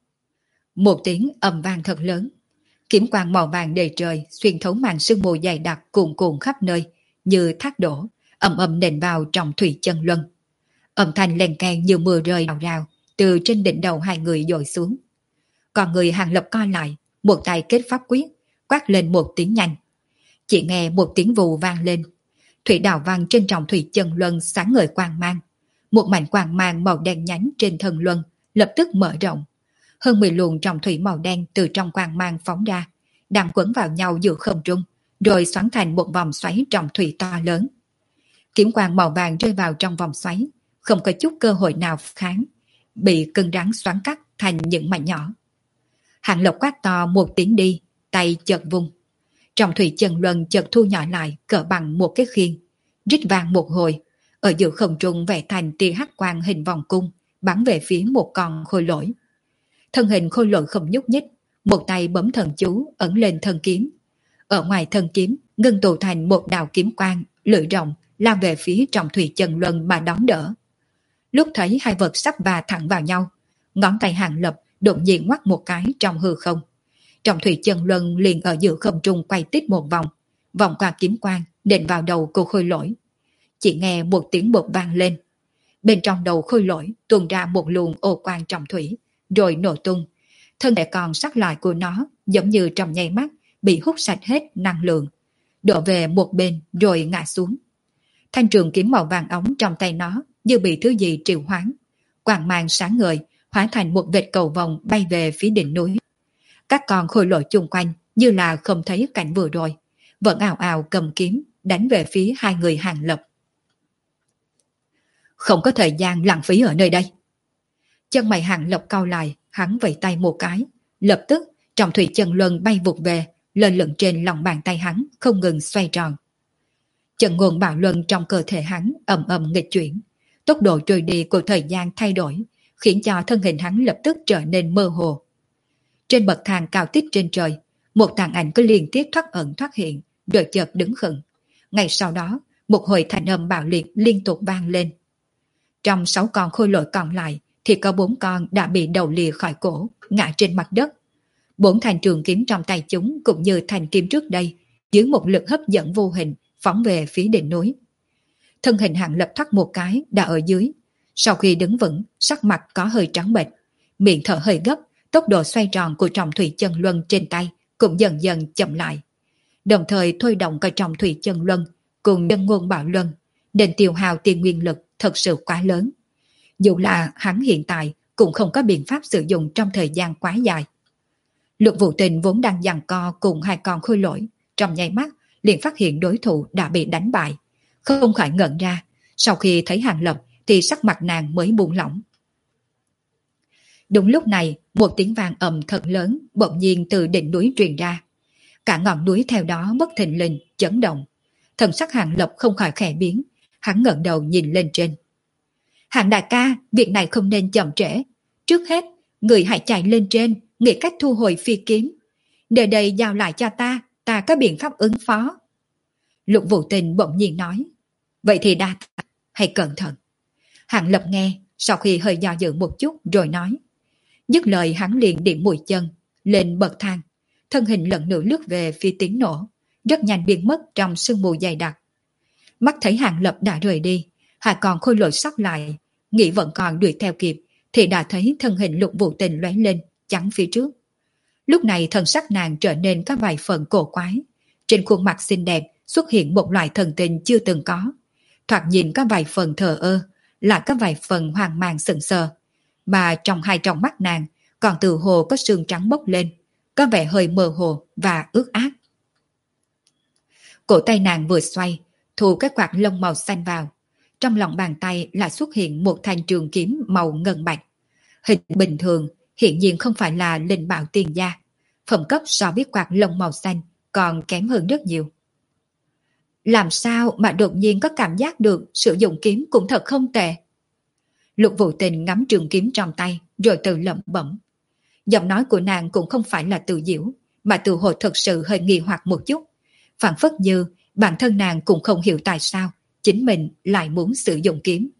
Một tiếng ầm vang thật lớn, kiếm quang màu vàng đầy trời xuyên thấu màn sương mù dày đặc cuồn cuộn khắp nơi, như thác đổ, ầm ầm nện vào trong thủy chân luân. Âm thanh len keng như mưa rơi rào rào từ trên đỉnh đầu hai người dội xuống. Còn người Hàng Lập co lại, một tay kết pháp quyết, quát lên một tiếng nhanh. Chỉ nghe một tiếng vù vang lên, thủy đạo văn trên trọng thủy chân luân sáng ngời quang mang. Một mảnh quang mang màu đen nhánh trên thân luân lập tức mở rộng. Hơn 10 luồng trọng thủy màu đen từ trong quang mang phóng ra, đang quấn vào nhau giữa không trung, rồi xoắn thành một vòng xoáy trọng thủy to lớn. Kiếm quang màu vàng rơi vào trong vòng xoáy, không có chút cơ hội nào kháng, bị cứng rắn xoắn cắt thành những mảnh nhỏ. Hạng Lộc quát to một tiếng đi, tay chợt vung. Trọng thủy chân luân chợt thu nhỏ lại cỡ bằng một cái khiên, rít vang một hồi, ở giữa không trung vẽ thành tia hắc quang hình vòng cung, bắn về phía một con khôi lỗi. Thân hình khôi lỗi không nhúc nhích, một tay bấm thần chú ẩn lên thân kiếm. Ở ngoài thân kiếm ngưng tụ thành một đạo kiếm quang lưỡi rộng lao về phía trọng thủy chân luân mà đón đỡ. Lúc thấy hai vật sắp va thẳng vào nhau, ngón tay Hạng Lập đột nhiên ngoắc một cái trong hư không. Trọng thủy chân luân liền ở giữa không trung quay tít một vòng, vòng qua kiếm quang đền vào đầu cô khôi lỗi. Chỉ nghe một tiếng bột vang lên. Bên trong đầu khôi lỗi tuôn ra một luồng ô quang trọng thủy, rồi nổ tung. Thân thể còn sót lại của nó giống như trong nháy mắt bị hút sạch hết năng lượng, đổ về một bên rồi ngã xuống. Thanh trường kiếm màu vàng óng trong tay nó như bị thứ gì triệu hoán, quang mang sáng ngời hóa thành một vệt cầu vồng bay về phía đỉnh núi. Các con khôi lỗi chung quanh như là không thấy cảnh vừa rồi, vẫn ào ào cầm kiếm đánh về phía hai người Hàng Lập. Không có thời gian lãng phí ở nơi đây. Chân mày Hàng Lập cau lại, hắn vẫy tay một cái, lập tức trọng thủy chân luân bay vụt về, lên lửng trên lòng bàn tay hắn không ngừng xoay tròn. Trận nguồn bạo luân trong cơ thể hắn ầm ầm nghịch chuyển, tốc độ trôi đi của thời gian thay đổi, khiến cho thân hình hắn lập tức trở nên mơ hồ. Trên bậc thang cao tít trên trời, một tàn ảnh cứ liên tiếp thoát ẩn thoát hiện, rồi chợt đứng khựng. Ngay sau đó, một hồi thanh âm bạo liệt liên tục vang lên. Trong 6 con khôi lỗi còn lại thì có 4 con đã bị đầu lìa khỏi cổ, ngã trên mặt đất. 4 thanh trường kiếm trong tay chúng cũng như thanh kiếm trước đây, dưới một lực hấp dẫn vô hình phóng về phía đỉnh núi. Thân hình Hạng Lập thoát một cái đã ở dưới. Sau khi đứng vững, sắc mặt có hơi trắng bệch, miệng thở hơi gấp, tốc độ xoay tròn của trọng thủy chân luân trên tay cũng dần dần chậm lại. Đồng thời thôi động cả trọng thủy chân luân cùng nhân ngôn bạo luân, nên tiêu hao tiền nguyên lực thật sự quá lớn. Dù là hắn hiện tại cũng không có biện pháp sử dụng trong thời gian quá dài. Lục Vũ Tình vốn đang giằng co cùng hai con khôi lỗi, trong nháy mắt liền phát hiện đối thủ đã bị đánh bại, không khỏi ngẩn ra. Sau khi thấy Hàng Lập thì sắc mặt nàng mới buông lỏng. Đúng lúc này, một tiếng vang ầm thật lớn bỗng nhiên từ đỉnh núi truyền ra. Cả ngọn núi theo đó bất thình lình chấn động. Thần sắc Hàng Lập không khỏi khẽ biến, hắn ngẩng đầu nhìn lên trên. Hàng đại ca, việc này không nên chậm trễ. Trước hết, người hãy chạy lên trên, nghĩ cách thu hồi phi kiếm. Nơi đây giao lại cho ta có biện pháp ứng phó. Lục Vũ Tình bỗng nhiên nói. Vậy thì đa tạ, hãy cẩn thận. Hàng Lập nghe, sau khi hơi do dự một chút rồi nói. Dứt lời hắn liền điểm mũi chân lên bậc thang, thân hình lần nữa lướt về phía tiếng nổ, rất nhanh biến mất trong sương mù dày đặc. Mắt thấy Hàng Lập đã rời đi, hai con khôi lỗi sót lại, nghĩ vẫn còn đuổi theo kịp, thì đã thấy thân hình Lục Vũ Tình lóe lên chắn phía trước. Lúc này thân sắc nàng trở nên có vài phần cổ quái, trên khuôn mặt xinh đẹp xuất hiện một loại thần tình chưa từng có, thoạt nhìn có vài phần thờ ơ, lại có vài phần hoang mang sững sờ, mà trong hai tròng mắt nàng còn từ hồ có sương trắng bốc lên, có vẻ hơi mơ hồ và ướt át. Cổ tay nàng vừa xoay, thu cái quạt lông màu xanh vào. Trong lòng bàn tay lại xuất hiện một thanh trường kiếm màu ngân bạch. Hình bình thường, hiện nhiên không phải là linh bảo tiền gia. Phẩm cấp so với quạt lông màu xanh còn kém hơn rất nhiều. Làm sao mà đột nhiên có cảm giác được sử dụng kiếm cũng thật không tệ. Lục Vũ Tình ngắm trường kiếm trong tay rồi tự lẩm bẩm. Giọng nói của nàng cũng không phải là tự giễu, mà tự hồ thật sự hơi nghi hoặc một chút. Phản phất như bản thân nàng cũng không hiểu tại sao chính mình lại muốn sử dụng kiếm.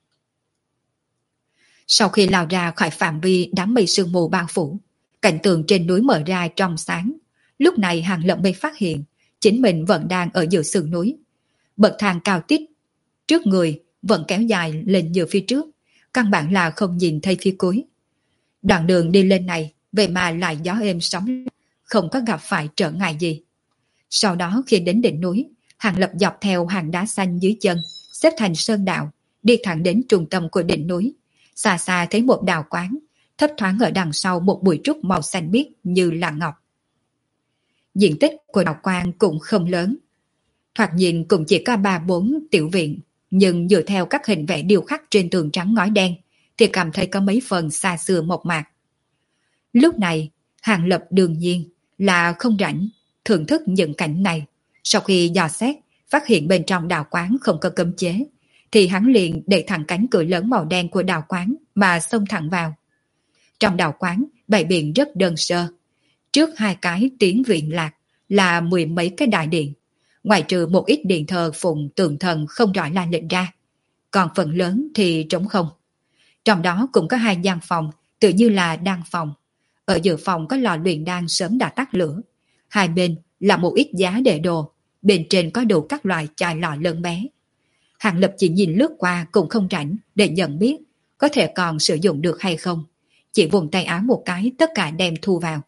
Sau khi lao ra khỏi phạm vi đám mây sương mù bao phủ, cảnh tượng trên núi mở ra trong sáng. Lúc này Hàng Lập mới phát hiện chính mình vẫn đang ở giữa sườn núi. Bậc thang cao tít trước người vẫn kéo dài lên giữa phía trước, căn bản là không nhìn thấy phía cuối. Đoạn đường đi lên này vậy mà lại gió êm sóng, không có gặp phải trở ngại gì. Sau đó khi đến đỉnh núi, Hàng Lập dọc theo hàng đá xanh dưới chân, xếp thành sơn đạo, đi thẳng đến trung tâm của đỉnh núi. Xa xa thấy một đào quán, thấp thoáng ở đằng sau một bụi trúc màu xanh biếc như là ngọc. Diện tích của đào quán cũng không lớn. Thoạt nhìn cũng chỉ có 3-4 tiểu viện, nhưng dựa theo các hình vẽ điêu khắc trên tường trắng ngói đen, thì cảm thấy có mấy phần xa xưa mộc mạc. Lúc này, Hàng Lập đương nhiên là không rảnh thưởng thức những cảnh này. Sau khi dò xét, phát hiện bên trong đào quán không có cấm chế, thì hắn liền đẩy thẳng cánh cửa lớn màu đen của đào quán mà xông thẳng vào. Trong đào quán, bày biện rất đơn sơ. Trước 2 cái tiếng viện lạc là 10 mấy cái đại điện, ngoại trừ một ít điện thờ phụng tượng thần không rõ la lịch ra. Còn phần lớn thì trống không. Trong đó cũng có 2 gian phòng, tự như là đan phòng. Ở giữa phòng có lò luyện đan sớm đã tắt lửa. Hai bên là một ít giá để đồ, bên trên có đủ các loại chai lọ lớn bé. Hàng Lập chỉ nhìn lướt qua cũng không rảnh để nhận biết có thể còn sử dụng được hay không. Chỉ vùng tay áo một cái tất cả đem thu vào.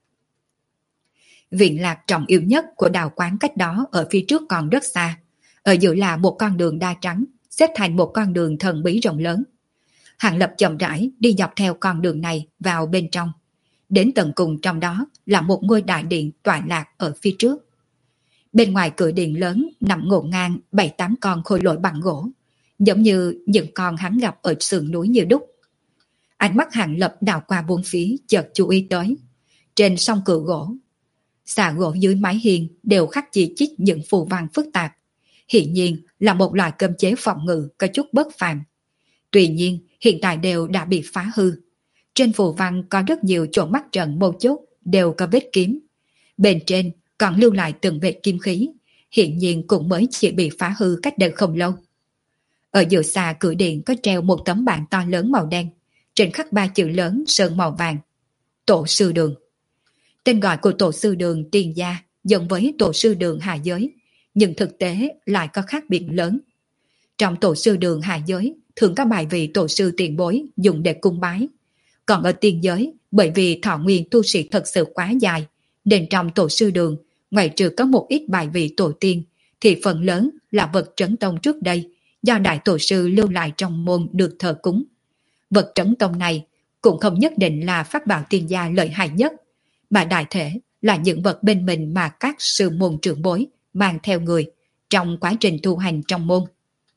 Viện lạc trọng yếu nhất của đào quán cách đó ở phía trước còn rất xa. Ở giữa là một con đường đa trắng, xếp thành một con đường thần bí rộng lớn. Hàng Lập chậm rãi đi dọc theo con đường này vào bên trong. Đến tận cùng trong đó là một ngôi đại điện tọa lạc ở phía trước. Bên ngoài cửa điện lớn nằm ngổn ngang 7-8 con khôi lỗi bằng gỗ, giống như những con hắn gặp ở sườn núi như đúc. Ánh mắt Hàng Lập đảo qua bốn phía chợt chú ý tới. Trên song cửa gỗ, xà gỗ dưới mái hiên đều khắc chỉ chích những phù văn phức tạp. Hiển nhiên là một loại cấm chế phòng ngự có chút bất phàm. Tuy nhiên hiện tại đều đã bị phá hư. Trên phù văn có rất nhiều chỗ mắc trận mâu chốt đều có vết kiếm. Bên trên còn lưu lại từng vệt kim khí, hiện nhiên cũng mới chỉ bị phá hư cách đây không lâu. Ở giữa xa cửa điện có treo một tấm bảng to lớn màu đen, trên khắc 3 chữ lớn sơn màu vàng. Tổ sư đường. Tên gọi của tổ sư đường tiền gia giống với tổ sư đường hạ giới, nhưng thực tế lại có khác biệt lớn. Trong tổ sư đường hạ giới thường có bài vị tổ sư tiền bối dùng để cung bái. Còn ở tiền giới, bởi vì thọ nguyên tu sĩ thật sự quá dài, nên trong tổ sư đường, ngoài trừ có một ít bài vị tổ tiên, thì phần lớn là vật trấn tông trước đây, do đại tổ sư lưu lại trong môn được thờ cúng. Vật trấn tông này cũng không nhất định là pháp bảo tiên gia lợi hại nhất, mà đại thể là những vật bên mình mà các sư môn trưởng bối mang theo người trong quá trình tu hành trong môn.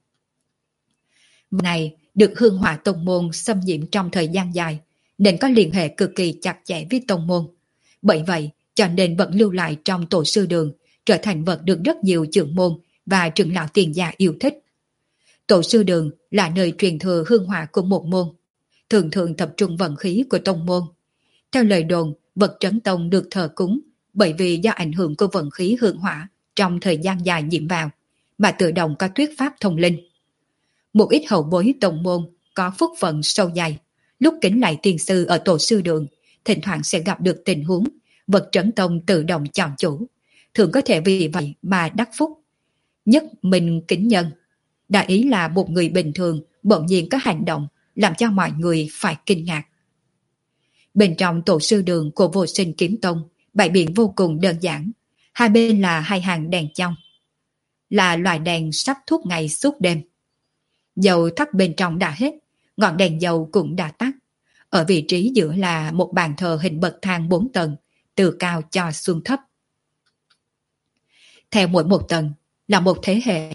Vật này được hương hỏa tông môn xâm nhiễm trong thời gian dài, nên có liên hệ cực kỳ chặt chẽ với tông môn. Bởi vậy, cho nên vẫn lưu lại trong tổ sư đường, trở thành vật được rất nhiều trưởng môn và trưởng lão tiền gia yêu thích. Tổ sư đường là nơi truyền thừa hương hỏa của một môn, thường thường tập trung vận khí của tông môn. Theo lời đồn, vật trấn tông được thờ cúng bởi vì do ảnh hưởng của vận khí hương hỏa trong thời gian dài nhiễm vào, mà tự động có thuyết pháp thông linh. Một ít hậu bối tông môn có phúc phận sâu dày, lúc kính lại tiền sư ở tổ sư đường, thỉnh thoảng sẽ gặp được tình huống vật trấn tông tự động chọn chủ, thường có thể vì vậy mà đắc phúc. Nhất mình kính nhân, đại ý là một người bình thường bỗng nhiên có hành động làm cho mọi người phải kinh ngạc. Bên trong tổ sư đường của Vô Sinh Kiếm Tông, bày biện vô cùng đơn giản. Hai bên là 2 hàng đèn trong, là loại đèn sắp thuốc ngày suốt đêm. Dầu thắp bên trong đã hết, ngọn đèn dầu cũng đã tắt. Ở vị trí giữa là một bàn thờ hình bậc thang 4 tầng, từ cao cho xuống thấp. Theo mỗi một tầng là một thế hệ,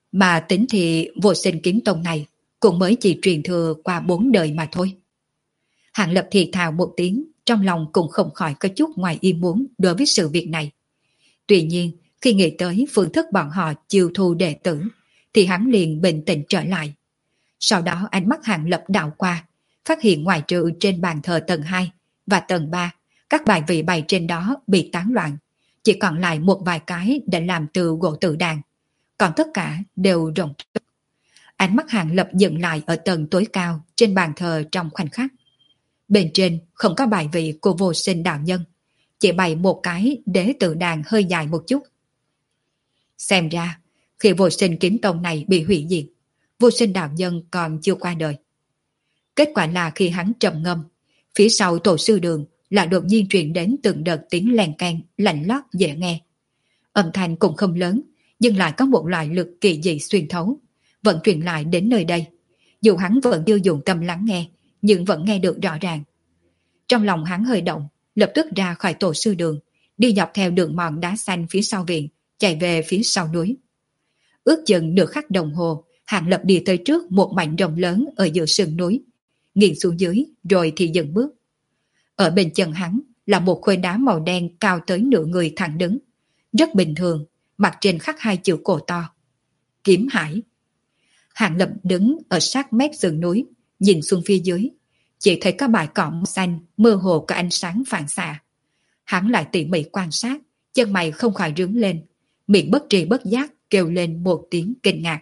Mà tính thì Vô Sinh Kiếm Tông này cũng mới chỉ truyền thừa qua 4 đời mà thôi. Hạng Lập thì thào một tiếng, trong lòng cũng không khỏi có chút ngoài ý muốn đối với sự việc này. Tuy nhiên, khi nghĩ tới phương thức bọn họ chiêu thu đệ tử, thì hắn liền bình tĩnh trở lại. Sau đó ánh mắt Hạng Lập đảo qua, phát hiện ngoài trừ trên bàn thờ tầng 2 và tầng 3, các bài vị bày trên đó bị tán loạn, chỉ còn lại một vài cái đã làm từ gỗ tự đàn, còn tất cả đều rộng. Ánh mắt Hạng Lập dừng lại ở tầng tối cao trên bàn thờ trong khoảnh khắc. Bên trên không có bài vị của Vô Sinh đạo nhân, chỉ bày một cái đế tự đàn hơi dài một chút. Xem ra, khi Vô Sinh Kiếm Tông này bị hủy diệt, Vô Sinh đạo nhân còn chưa qua đời. Kết quả là khi hắn trầm ngâm, phía sau tổ sư đường là đột nhiên truyền đến từng đợt tiếng len keng lạnh lót dễ nghe. Âm thanh cũng không lớn, nhưng lại có một loại lực kỳ dị xuyên thấu, vẫn truyền lại đến nơi đây. Dù hắn vẫn chưa dùng tâm lắng nghe, nhưng vẫn nghe được rõ ràng. Trong lòng hắn hơi động, lập tức ra khỏi tổ sư đường, đi dọc theo đường mòn đá xanh phía sau viện, chạy về phía sau núi. Ước chừng nửa khắc đồng hồ, Hạng Lập đi tới trước một mảnh rộng lớn ở giữa sườn núi, nghiêng xuống dưới rồi thì dừng bước. Ở bên chân hắn là một khối đá màu đen cao tới nửa người thẳng đứng, rất bình thường, mặt trên khắc 2 chữ cổ to: Kiếm Hải. Hạng Lập đứng ở sát mép sườn núi, nhìn xuống phía dưới, chỉ thấy các bãi cỏ xanh mơ hồ có ánh sáng phản xạ. Hắn lại tỉ mỉ quan sát, chân mày không khỏi rướng lên, miệng bất tri bất giác kêu lên một tiếng kinh ngạc.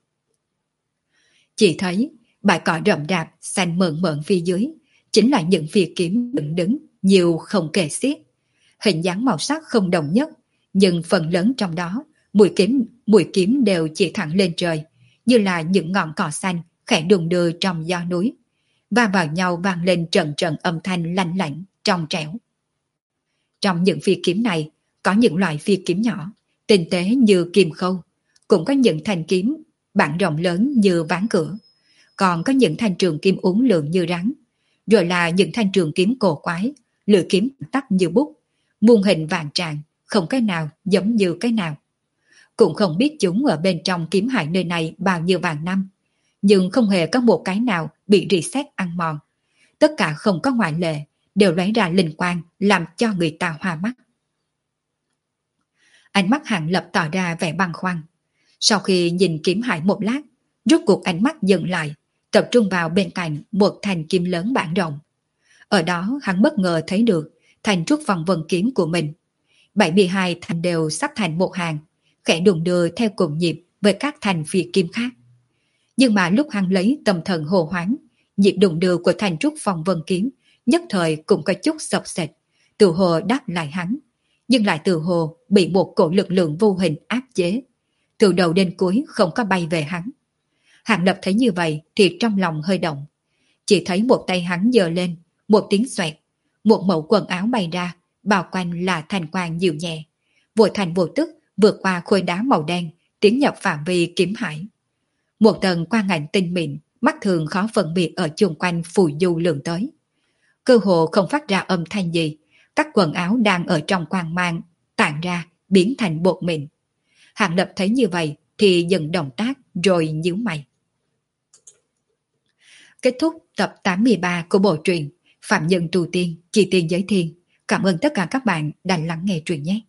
Chỉ thấy bãi cỏ rậm rạp xanh mơn mởn phía dưới chính là những phi kiếm dựng đứng nhiều không kể xiết, hình dáng màu sắc không đồng nhất, nhưng phần lớn trong đó mũi kiếm đều chỉ thẳng lên trời, như là những ngọn cỏ xanh khẽ đùng đưa trong gió núi, va vào nhau vang lên trận trận âm thanh lanh lảnh trong trẻo. Trong những phi kiếm này có những loại phi kiếm nhỏ tinh tế như kim khâu, cũng có những thanh kiếm bản rộng lớn như ván cửa, còn có những thanh trường kiếm uốn lượn như rắn, rồi là những thanh trường kiếm cổ quái, lưỡi kiếm tắc như bút, muôn hình vạn trạng, không cái nào giống như cái nào. Cũng không biết chúng ở bên trong kiếm hải nơi này bao nhiêu vạn năm, nhưng không hề có một cái nào bị rỉ sét ăn mòn. Tất cả không có ngoại lệ, đều lóe ra linh quang làm cho người ta hoa mắt. Ánh mắt Hạng Lập tỏ ra vẻ băn khoăn. Sau khi nhìn kiếm hải một lát, rốt cuộc ánh mắt dừng lại, tập trung vào bên cạnh một thanh kiếm lớn bản rộng. Ở đó hắn bất ngờ thấy được thanh trúc phong vân kiếm của mình. 72 thanh đều sắp thành một hàng, khẽ đùng đưa theo cùng nhịp với các thanh phi kiếm khác. Nhưng mà lúc hắn lấy tâm thần hồ hoáng, nhịp đùng đưa của thanh trúc phong vân kiếm nhất thời cũng có chút sập sệt, từ hồ đáp lại hắn, nhưng lại từ hồ bị một cổ lực lượng vô hình áp chế, từ đầu đến cuối không có bay về hắn. Hạng Lập thấy như vậy thì trong lòng hơi động, chỉ thấy một tay hắn giơ lên, một tiếng xoẹt, một mẩu quần áo bay ra, bao quanh là thành quang dịu nhẹ, vô thành vô tức vượt qua khối đá màu đen, tiến nhập phạm vi kiếm hải. Một tầng quang ảnh tinh mịn, mắt thường khó phân biệt ở chung quanh phù du lượn tới. Cơ hồ không phát ra âm thanh gì, các quần áo đang ở trong quang mang tản ra biến thành bột mịn. Hạng Lập thấy như vậy thì dừng động tác rồi nhíu mày. Kết thúc tập 83 của bộ truyện Phạm Nhân Tu Tiên, Chi Tiên Giới Thiên. Cảm ơn tất cả các bạn đã lắng nghe truyện nhé.